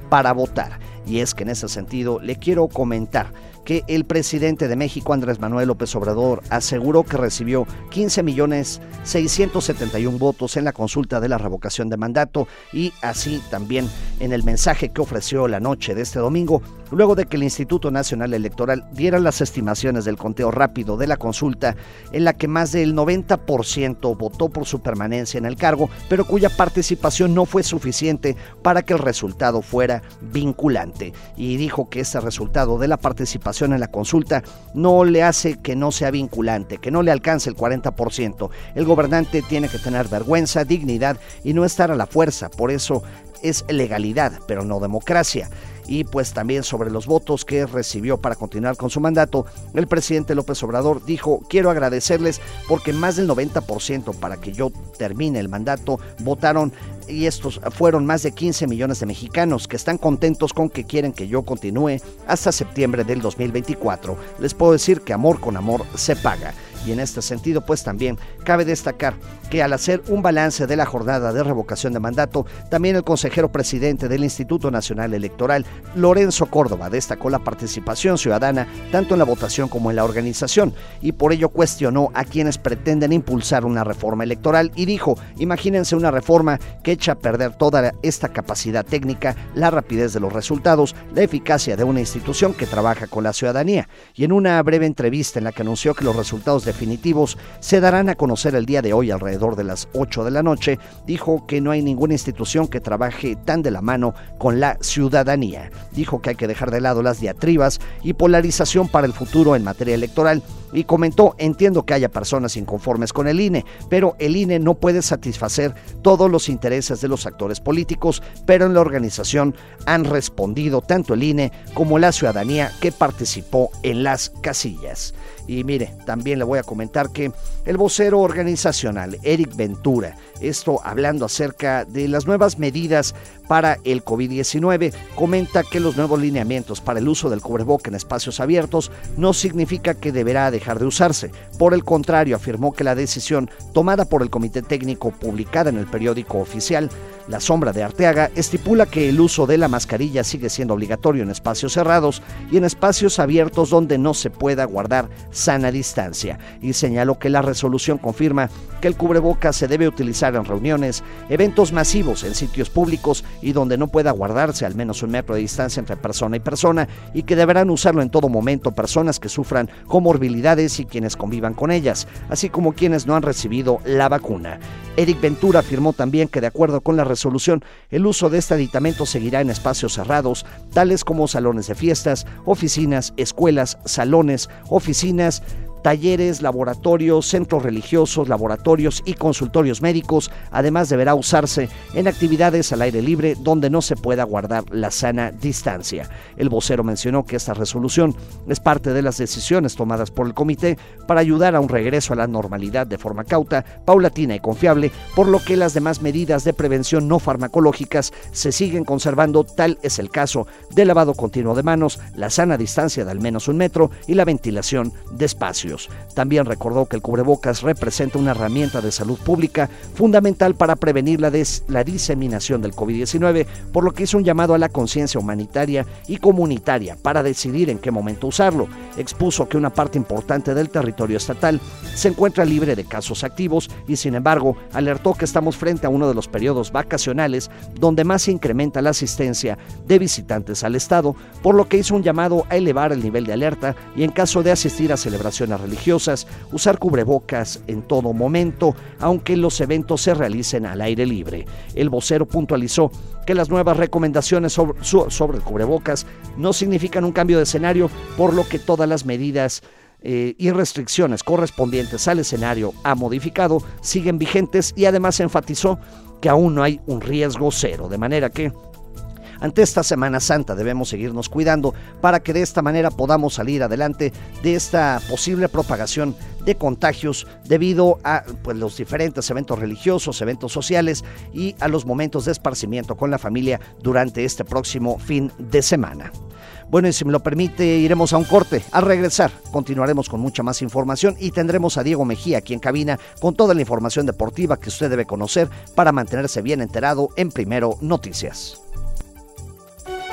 para votar. Y es que en ese sentido le quiero comentar que el presidente de México, Andrés Manuel López Obrador, aseguró que recibió quince millones seiscientos setenta y uno votos en la consulta de la revocación de mandato, y así también en el mensaje que ofreció la noche de este domingo, luego de que el Instituto Nacional Electoral diera las estimaciones del conteo rápido de la consulta, en la que más del noventa por ciento votó por su permanencia en el cargo, pero cuya participación no fue suficiente para que el resultado fuera vinculante. Y dijo que este resultado de la participación en la consulta no le hace que no sea vinculante, que no le alcance el cuarenta por ciento. El gobernante tiene que tener vergüenza, dignidad y no estar a la fuerza. Por eso es legalidad, pero no democracia. Y pues también sobre los votos que recibió para continuar con su mandato, el presidente López Obrador dijo: quiero agradecerles porque más del noventa por ciento para que yo termine el mandato votaron, y estos fueron más de quince millones de mexicanos que están contentos con que quieren que yo continúe hasta septiembre del dos mil veinticuatro. Les puedo decir que amor con amor se paga. Y en este sentido, pues también cabe destacar que al hacer un balance de la jornada de revocación de mandato, también el consejero presidente del Instituto Nacional Electoral, Lorenzo Córdoba, destacó la participación ciudadana tanto en la votación como en la organización, y por ello cuestionó a quienes pretenden impulsar una reforma electoral y dijo: imagínense una reforma que echa a perder toda esta capacidad técnica, la rapidez de los resultados, la eficacia de una institución que trabaja con la ciudadanía. Y en una breve entrevista en la que anunció que los resultados definitivos se darán a conocer el día de hoy alrededor de las ocho de la noche, dijo que no hay ninguna institución que trabaje tan de la mano con la ciudadanía. Dijo que hay que dejar de lado las diatribas y polarización para el futuro en materia electoral, y comentó: entiendo que haya personas inconformes con el I N E, pero el I N E no puede satisfacer todos los intereses de los actores políticos, pero en la organización han respondido tanto el I N E como la ciudadanía que participó en las casillas. Y mire, también le voy a comentar que el vocero organizacional, Eric Ventura, esto hablando acerca de las nuevas medidas para el COVID diecinueve, comenta que los nuevos lineamientos para el uso del cubreboca en espacios abiertos no significa que deberá dejar de usarse. Por el contrario, afirmó que la decisión tomada por el Comité Técnico publicada en el periódico oficial La Sombra de Arteaga estipula que el uso de la mascarilla sigue siendo obligatorio en espacios cerrados y en espacios abiertos donde no se pueda guardar sana distancia, y señaló que la resolución confirma que el cubrebocas se debe utilizar en reuniones, eventos masivos, en sitios públicos y donde no pueda guardarse al menos un metro de distancia entre persona y persona, y que deberán usarlo en todo momento personas que sufran comorbilidades y quienes convivan con ellas, así como quienes no han recibido la vacuna. Eric Ventura afirmó también que de acuerdo con la resolución, el uso de este aditamento seguirá en espacios cerrados, tales como salones de fiestas, oficinas, escuelas, salones, oficinas, talleres, laboratorios, centros religiosos, laboratorios y consultorios médicos. Además, deberá usarse en actividades al aire libre donde no se pueda guardar la sana distancia. El vocero mencionó que esta resolución es parte de las decisiones tomadas por el comité para ayudar a un regreso a la normalidad de forma cauta, paulatina y confiable, por lo que las demás medidas de prevención no farmacológicas se siguen conservando. Tal es el caso del lavado continuo de manos, la sana distancia de al menos un metro y la ventilación de espacios. También recordó que el cubrebocas representa una herramienta de salud pública fundamental para prevenir la, des- la diseminación del COVID diecinueve, por lo que hizo un llamado a la conciencia humanitaria y comunitaria para decidir en qué momento usarlo. Expuso que una parte importante del territorio estatal se encuentra libre de casos activos y, sin embargo, alertó que estamos frente a uno de los periodos vacacionales donde más se incrementa la asistencia de visitantes al estado, por lo que hizo un llamado a elevar el nivel de alerta y, en caso de asistir a celebraciones religiosas, usar cubrebocas en todo momento, aunque los eventos se realicen al aire libre. El vocero puntualizó que las nuevas recomendaciones sobre, sobre el cubrebocas no significan un cambio de escenario, por lo que todas las medidas eh, y restricciones correspondientes al escenario ha modificado siguen vigentes, y además enfatizó que aún no hay un riesgo cero, de manera que ante esta Semana Santa debemos seguirnos cuidando para que de esta manera podamos salir adelante de esta posible propagación de contagios debido a pues, los diferentes eventos religiosos, eventos sociales y a los momentos de esparcimiento con la familia durante este próximo fin de semana. Bueno, y si me lo permite, iremos a un corte. Al regresar, continuaremos con mucha más información y tendremos a Diego Mejía aquí en cabina con toda la información deportiva que usted debe conocer para mantenerse bien enterado en Primero Noticias.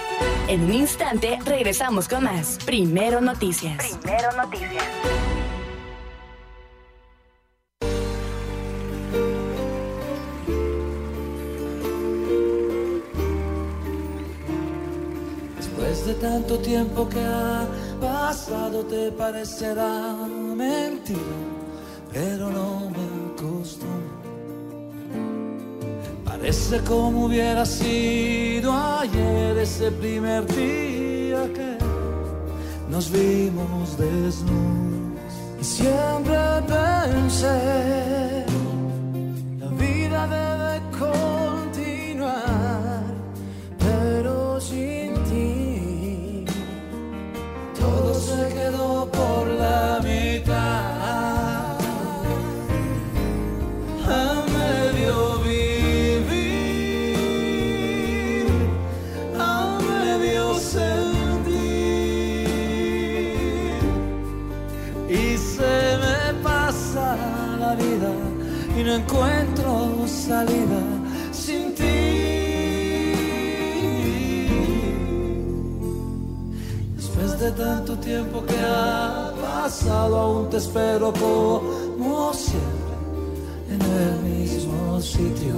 En un instante regresamos con más. Primero Noticias. Primero Noticias. Después de tanto tiempo que ha pasado te parecerá mentira, pero no me acostumbro. Parece como hubiera sido ayer ese primer día que nos vimos desnudos. Y siempre pensé, la vida debe continuar, pero sin ti todo se quedó por la mitad. A medio vivir, a medio sentir, y se me pasa la vida y no encuentro salida sin ti. Después de tanto tiempo que ha pasado aún te espero como siempre en el mismo sitio.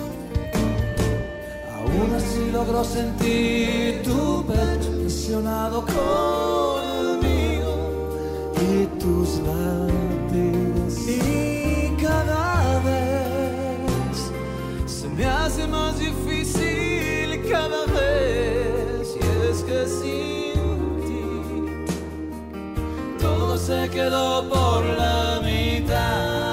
Aún así logro sentir tu pecho presionado con el mío y tus latidos. Y cada vez se me hace más difícil cada vez. Y es que sin ti todo se quedó por la mitad.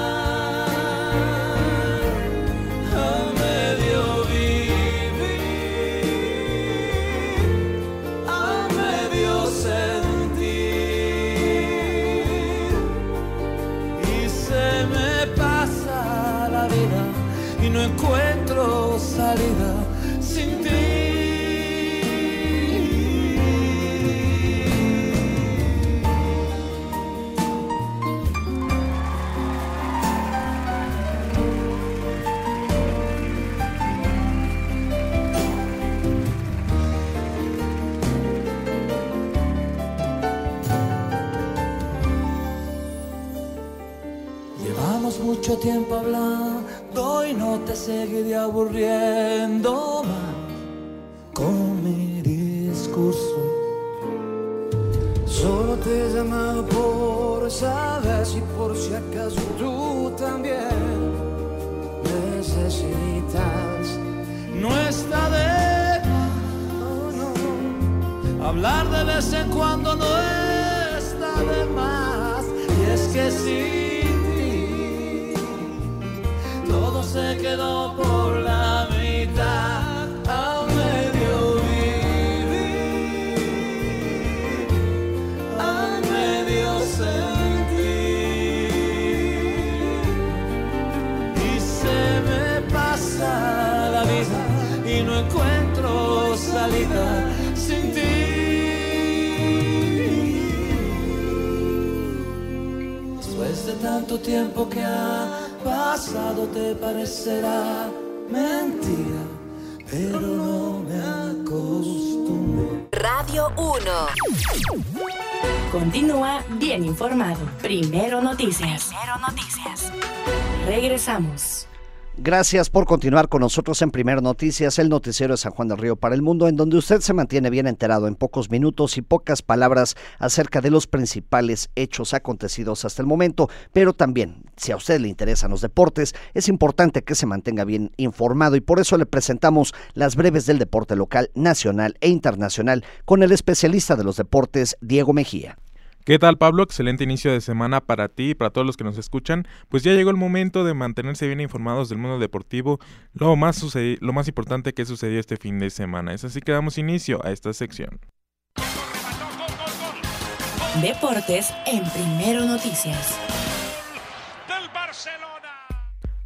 No encuentro salida sin ti. Llevamos mucho tiempo hablando y no te seguiré aburriendo más con mi discurso. Solo te he llamado por saber si por si acaso tú también necesitas. No está de oh, no. Hablar de vez en cuando no está de más. Y es que sí, todo se quedó por la mitad, a medio vivir, a medio sentir, y se me pasa la vida y no encuentro salida sin ti. Después de tanto tiempo que ha pasado te parecerá mentira, pero no me acostumbro. Radio uno. Continúa bien informado. Primero Noticias. Primero Noticias. Regresamos. Gracias por continuar con nosotros en Primero Noticias, el noticiero de San Juan del Río para el mundo, en donde usted se mantiene bien enterado en pocos minutos y pocas palabras acerca de los principales hechos acontecidos hasta el momento, pero también, si a usted le interesan los deportes, es importante que se mantenga bien informado y por eso le presentamos las breves del deporte local, nacional e internacional con el especialista de los deportes, Diego Mejía. ¿Qué tal, Pablo? Excelente inicio de semana para ti y para todos los que nos escuchan. Pues ya llegó el momento de mantenerse bien informados del mundo deportivo, lo más sucedi- lo más importante que sucedió este fin de semana. Es así que damos inicio a esta sección. Deportes en Primero Noticias.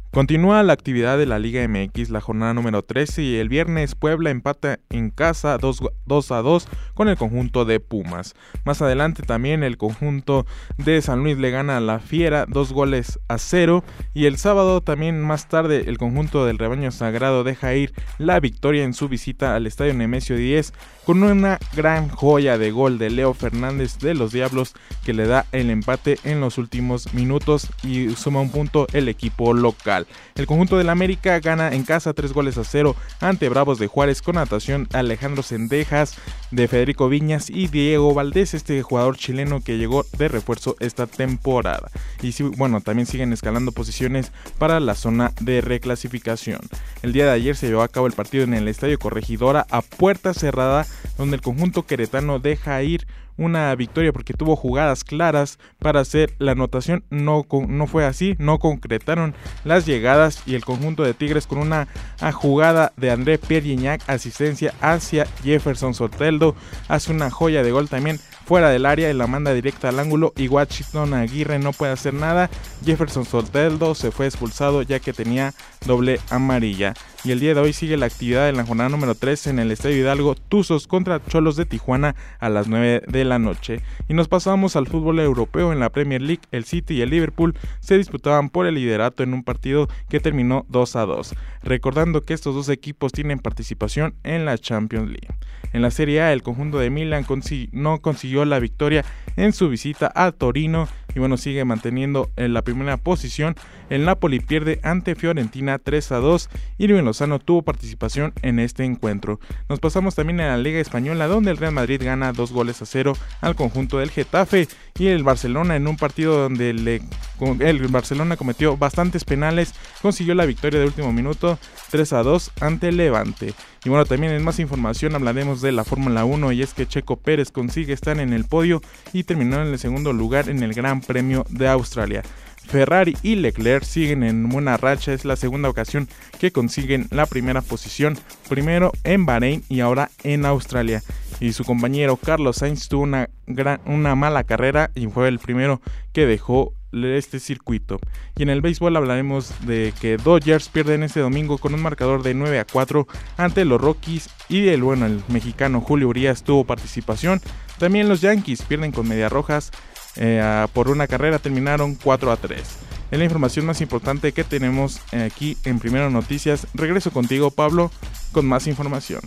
Continúa la actividad de la Liga M X, la jornada número trece, y el viernes Puebla empata en casa dos a dos con el conjunto de Pumas. Más adelante también el conjunto de San Luis le gana a la Fiera dos goles a cero, y el sábado también más tarde el conjunto del Rebaño Sagrado deja ir la victoria en su visita al Estadio Nemesio diez con una gran joya de gol de Leo Fernández de los Diablos, que le da el empate en los últimos minutos y suma un punto el equipo local. El conjunto del América gana en casa tres goles a cero ante Bravos de Juárez con anotación Alejandro Cendejas, de Federico Viñas y Diego Valdés, este jugador chileno que llegó de refuerzo esta temporada. Y sí, bueno, también siguen escalando posiciones para la zona de reclasificación. El día de ayer se llevó a cabo el partido en el Estadio Corregidora a puerta cerrada, donde el conjunto queretano deja ir una victoria porque tuvo jugadas claras para hacer la anotación, no, no fue así, no concretaron las llegadas, y el conjunto de Tigres con una jugada de André Pierre Gignac, asistencia hacia Jefferson Soteldo, hace una joya de gol también fuera del área y la manda directa al ángulo, y Washington Aguirre no puede hacer nada. Jefferson Soteldo se fue expulsado ya que tenía doble amarilla. Y el día de hoy sigue la actividad en la jornada número tres en el Estadio Hidalgo, Tuzos contra Cholos de Tijuana a las nueve de la noche. Y nos pasamos al fútbol europeo. En la Premier League, el City y el Liverpool se disputaban por el liderato en un partido que terminó dos a dos. Recordando que estos dos equipos tienen participación en la Champions League. En la Serie A, el conjunto de Milan consig- no consiguió la victoria en su visita a Torino y bueno, sigue manteniendo en la primera posición. El Napoli pierde ante Fiorentina tres a dos. Irving Lozano tuvo participación en este encuentro. Nos pasamos también a la Liga Española, donde el Real Madrid gana dos goles a cero al conjunto del Getafe, y el Barcelona, en un partido donde le, el Barcelona cometió bastantes penales, consiguió la victoria de último minuto tres a dos ante el Levante. Y bueno, también en más información hablaremos de la Fórmula uno, y es que Checo Pérez consigue estar en el podio y terminó en el segundo lugar en el Gran Premio de Australia. Ferrari y Leclerc siguen en buena racha, es la segunda ocasión que consiguen la primera posición, primero en Bahrein y ahora en Australia. Y su compañero Carlos Sainz tuvo una, gran, una mala carrera y fue el primero que dejó este circuito. Y en el béisbol hablaremos de que Dodgers pierden este domingo con un marcador de nueve a cuatro ante los Rockies, y el bueno el mexicano Julio Urias tuvo participación. También los Yankees pierden con Medias Rojas eh, por una carrera, terminaron cuatro a tres. Es la información más importante que tenemos aquí en Primero Noticias. Regreso contigo, Pablo, con más información.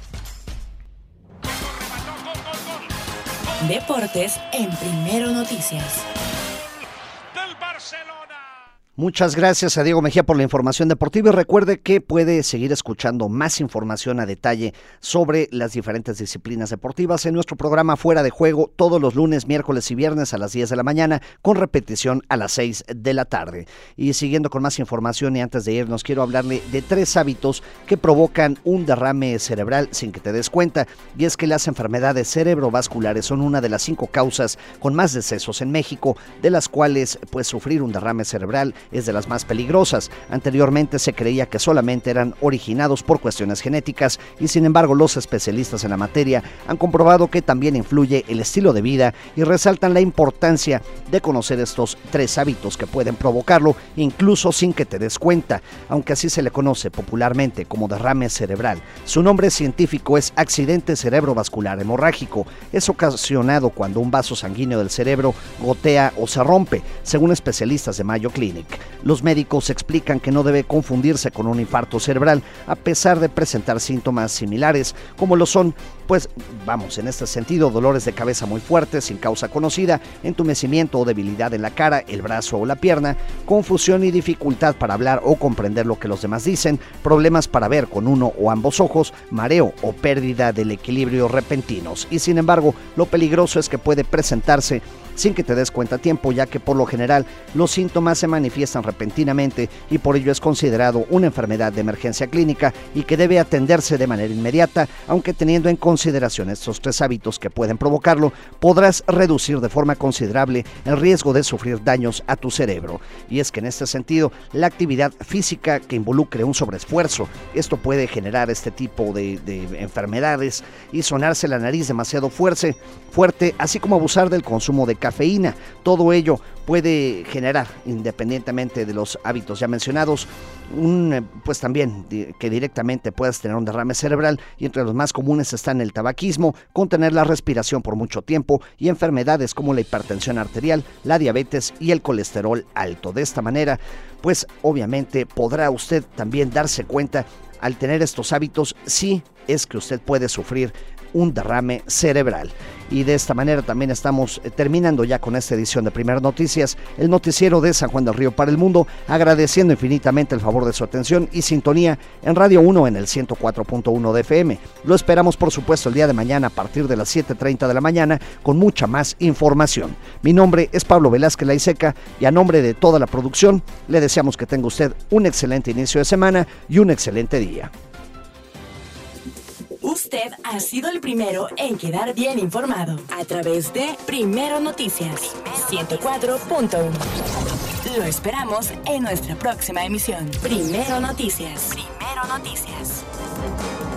Deportes en Primero Noticias. Muchas gracias a Diego Mejía por la información deportiva, y recuerde que puede seguir escuchando más información a detalle sobre las diferentes disciplinas deportivas en nuestro programa Fuera de Juego todos los lunes, miércoles y viernes a las diez de la mañana, con repetición a las seis de la tarde. Y siguiendo con más información, y antes de irnos, quiero hablarle de tres hábitos que provocan un derrame cerebral sin que te des cuenta, y es que las enfermedades cerebrovasculares son una de las cinco causas con más decesos en México, de las cuales pues sufrir un derrame cerebral es de las más peligrosas. Anteriormente se creía que solamente eran originados por cuestiones genéticas, y sin embargo los especialistas en la materia han comprobado que también influye el estilo de vida, y resaltan la importancia de conocer estos tres hábitos que pueden provocarlo incluso sin que te des cuenta. Aunque así se le conoce popularmente como derrame cerebral, su nombre científico es accidente cerebrovascular hemorrágico. Es ocasionado cuando un vaso sanguíneo del cerebro gotea o se rompe, según especialistas de Mayo Clinic. Los médicos explican que no debe confundirse con un infarto cerebral, a pesar de presentar síntomas similares, como lo son, pues, vamos, en este sentido, dolores de cabeza muy fuertes sin causa conocida, entumecimiento o debilidad en la cara, el brazo o la pierna, confusión y dificultad para hablar o comprender lo que los demás dicen, problemas para ver con uno o ambos ojos, mareo o pérdida del equilibrio repentinos. Y sin embargo, lo peligroso es que puede presentarse sin que te des cuenta a tiempo, ya que por lo general los síntomas se manifiestan repentinamente, y por ello es considerado una enfermedad de emergencia clínica y que debe atenderse de manera inmediata. Aunque teniendo en consideración estos tres hábitos que pueden provocarlo, podrás reducir de forma considerable el riesgo de sufrir daños a tu cerebro. Y es que en este sentido, la actividad física que involucre un sobreesfuerzo, esto puede generar este tipo de, de enfermedades, y sonarse la nariz demasiado fuerte, fuerte, así como abusar del consumo de cafeína. Todo ello puede generar, independientemente de los hábitos ya mencionados, un, pues también que directamente puedas tener un derrame cerebral, y entre los más comunes están el tabaquismo, contener la respiración por mucho tiempo y enfermedades como la hipertensión arterial, la diabetes y el colesterol alto. De esta manera, pues obviamente podrá usted también darse cuenta al tener estos hábitos si es que usted puede sufrir un derrame cerebral. Y de esta manera también estamos terminando ya con esta edición de Primero Noticias, el noticiero de San Juan del Río para el mundo, agradeciendo infinitamente el favor de su atención y sintonía en Radio uno en el ciento cuatro punto uno de F M. Lo esperamos, por supuesto, el día de mañana a partir de las siete treinta de la mañana con mucha más información. Mi nombre es Pablo Velázquez Laiseca y a nombre de toda la producción le deseamos que tenga usted un excelente inicio de semana y un excelente día. Usted ha sido el primero en quedar bien informado a través de Primero Noticias ciento cuatro punto uno. Lo esperamos en nuestra próxima emisión. Primero Noticias. Primero Noticias.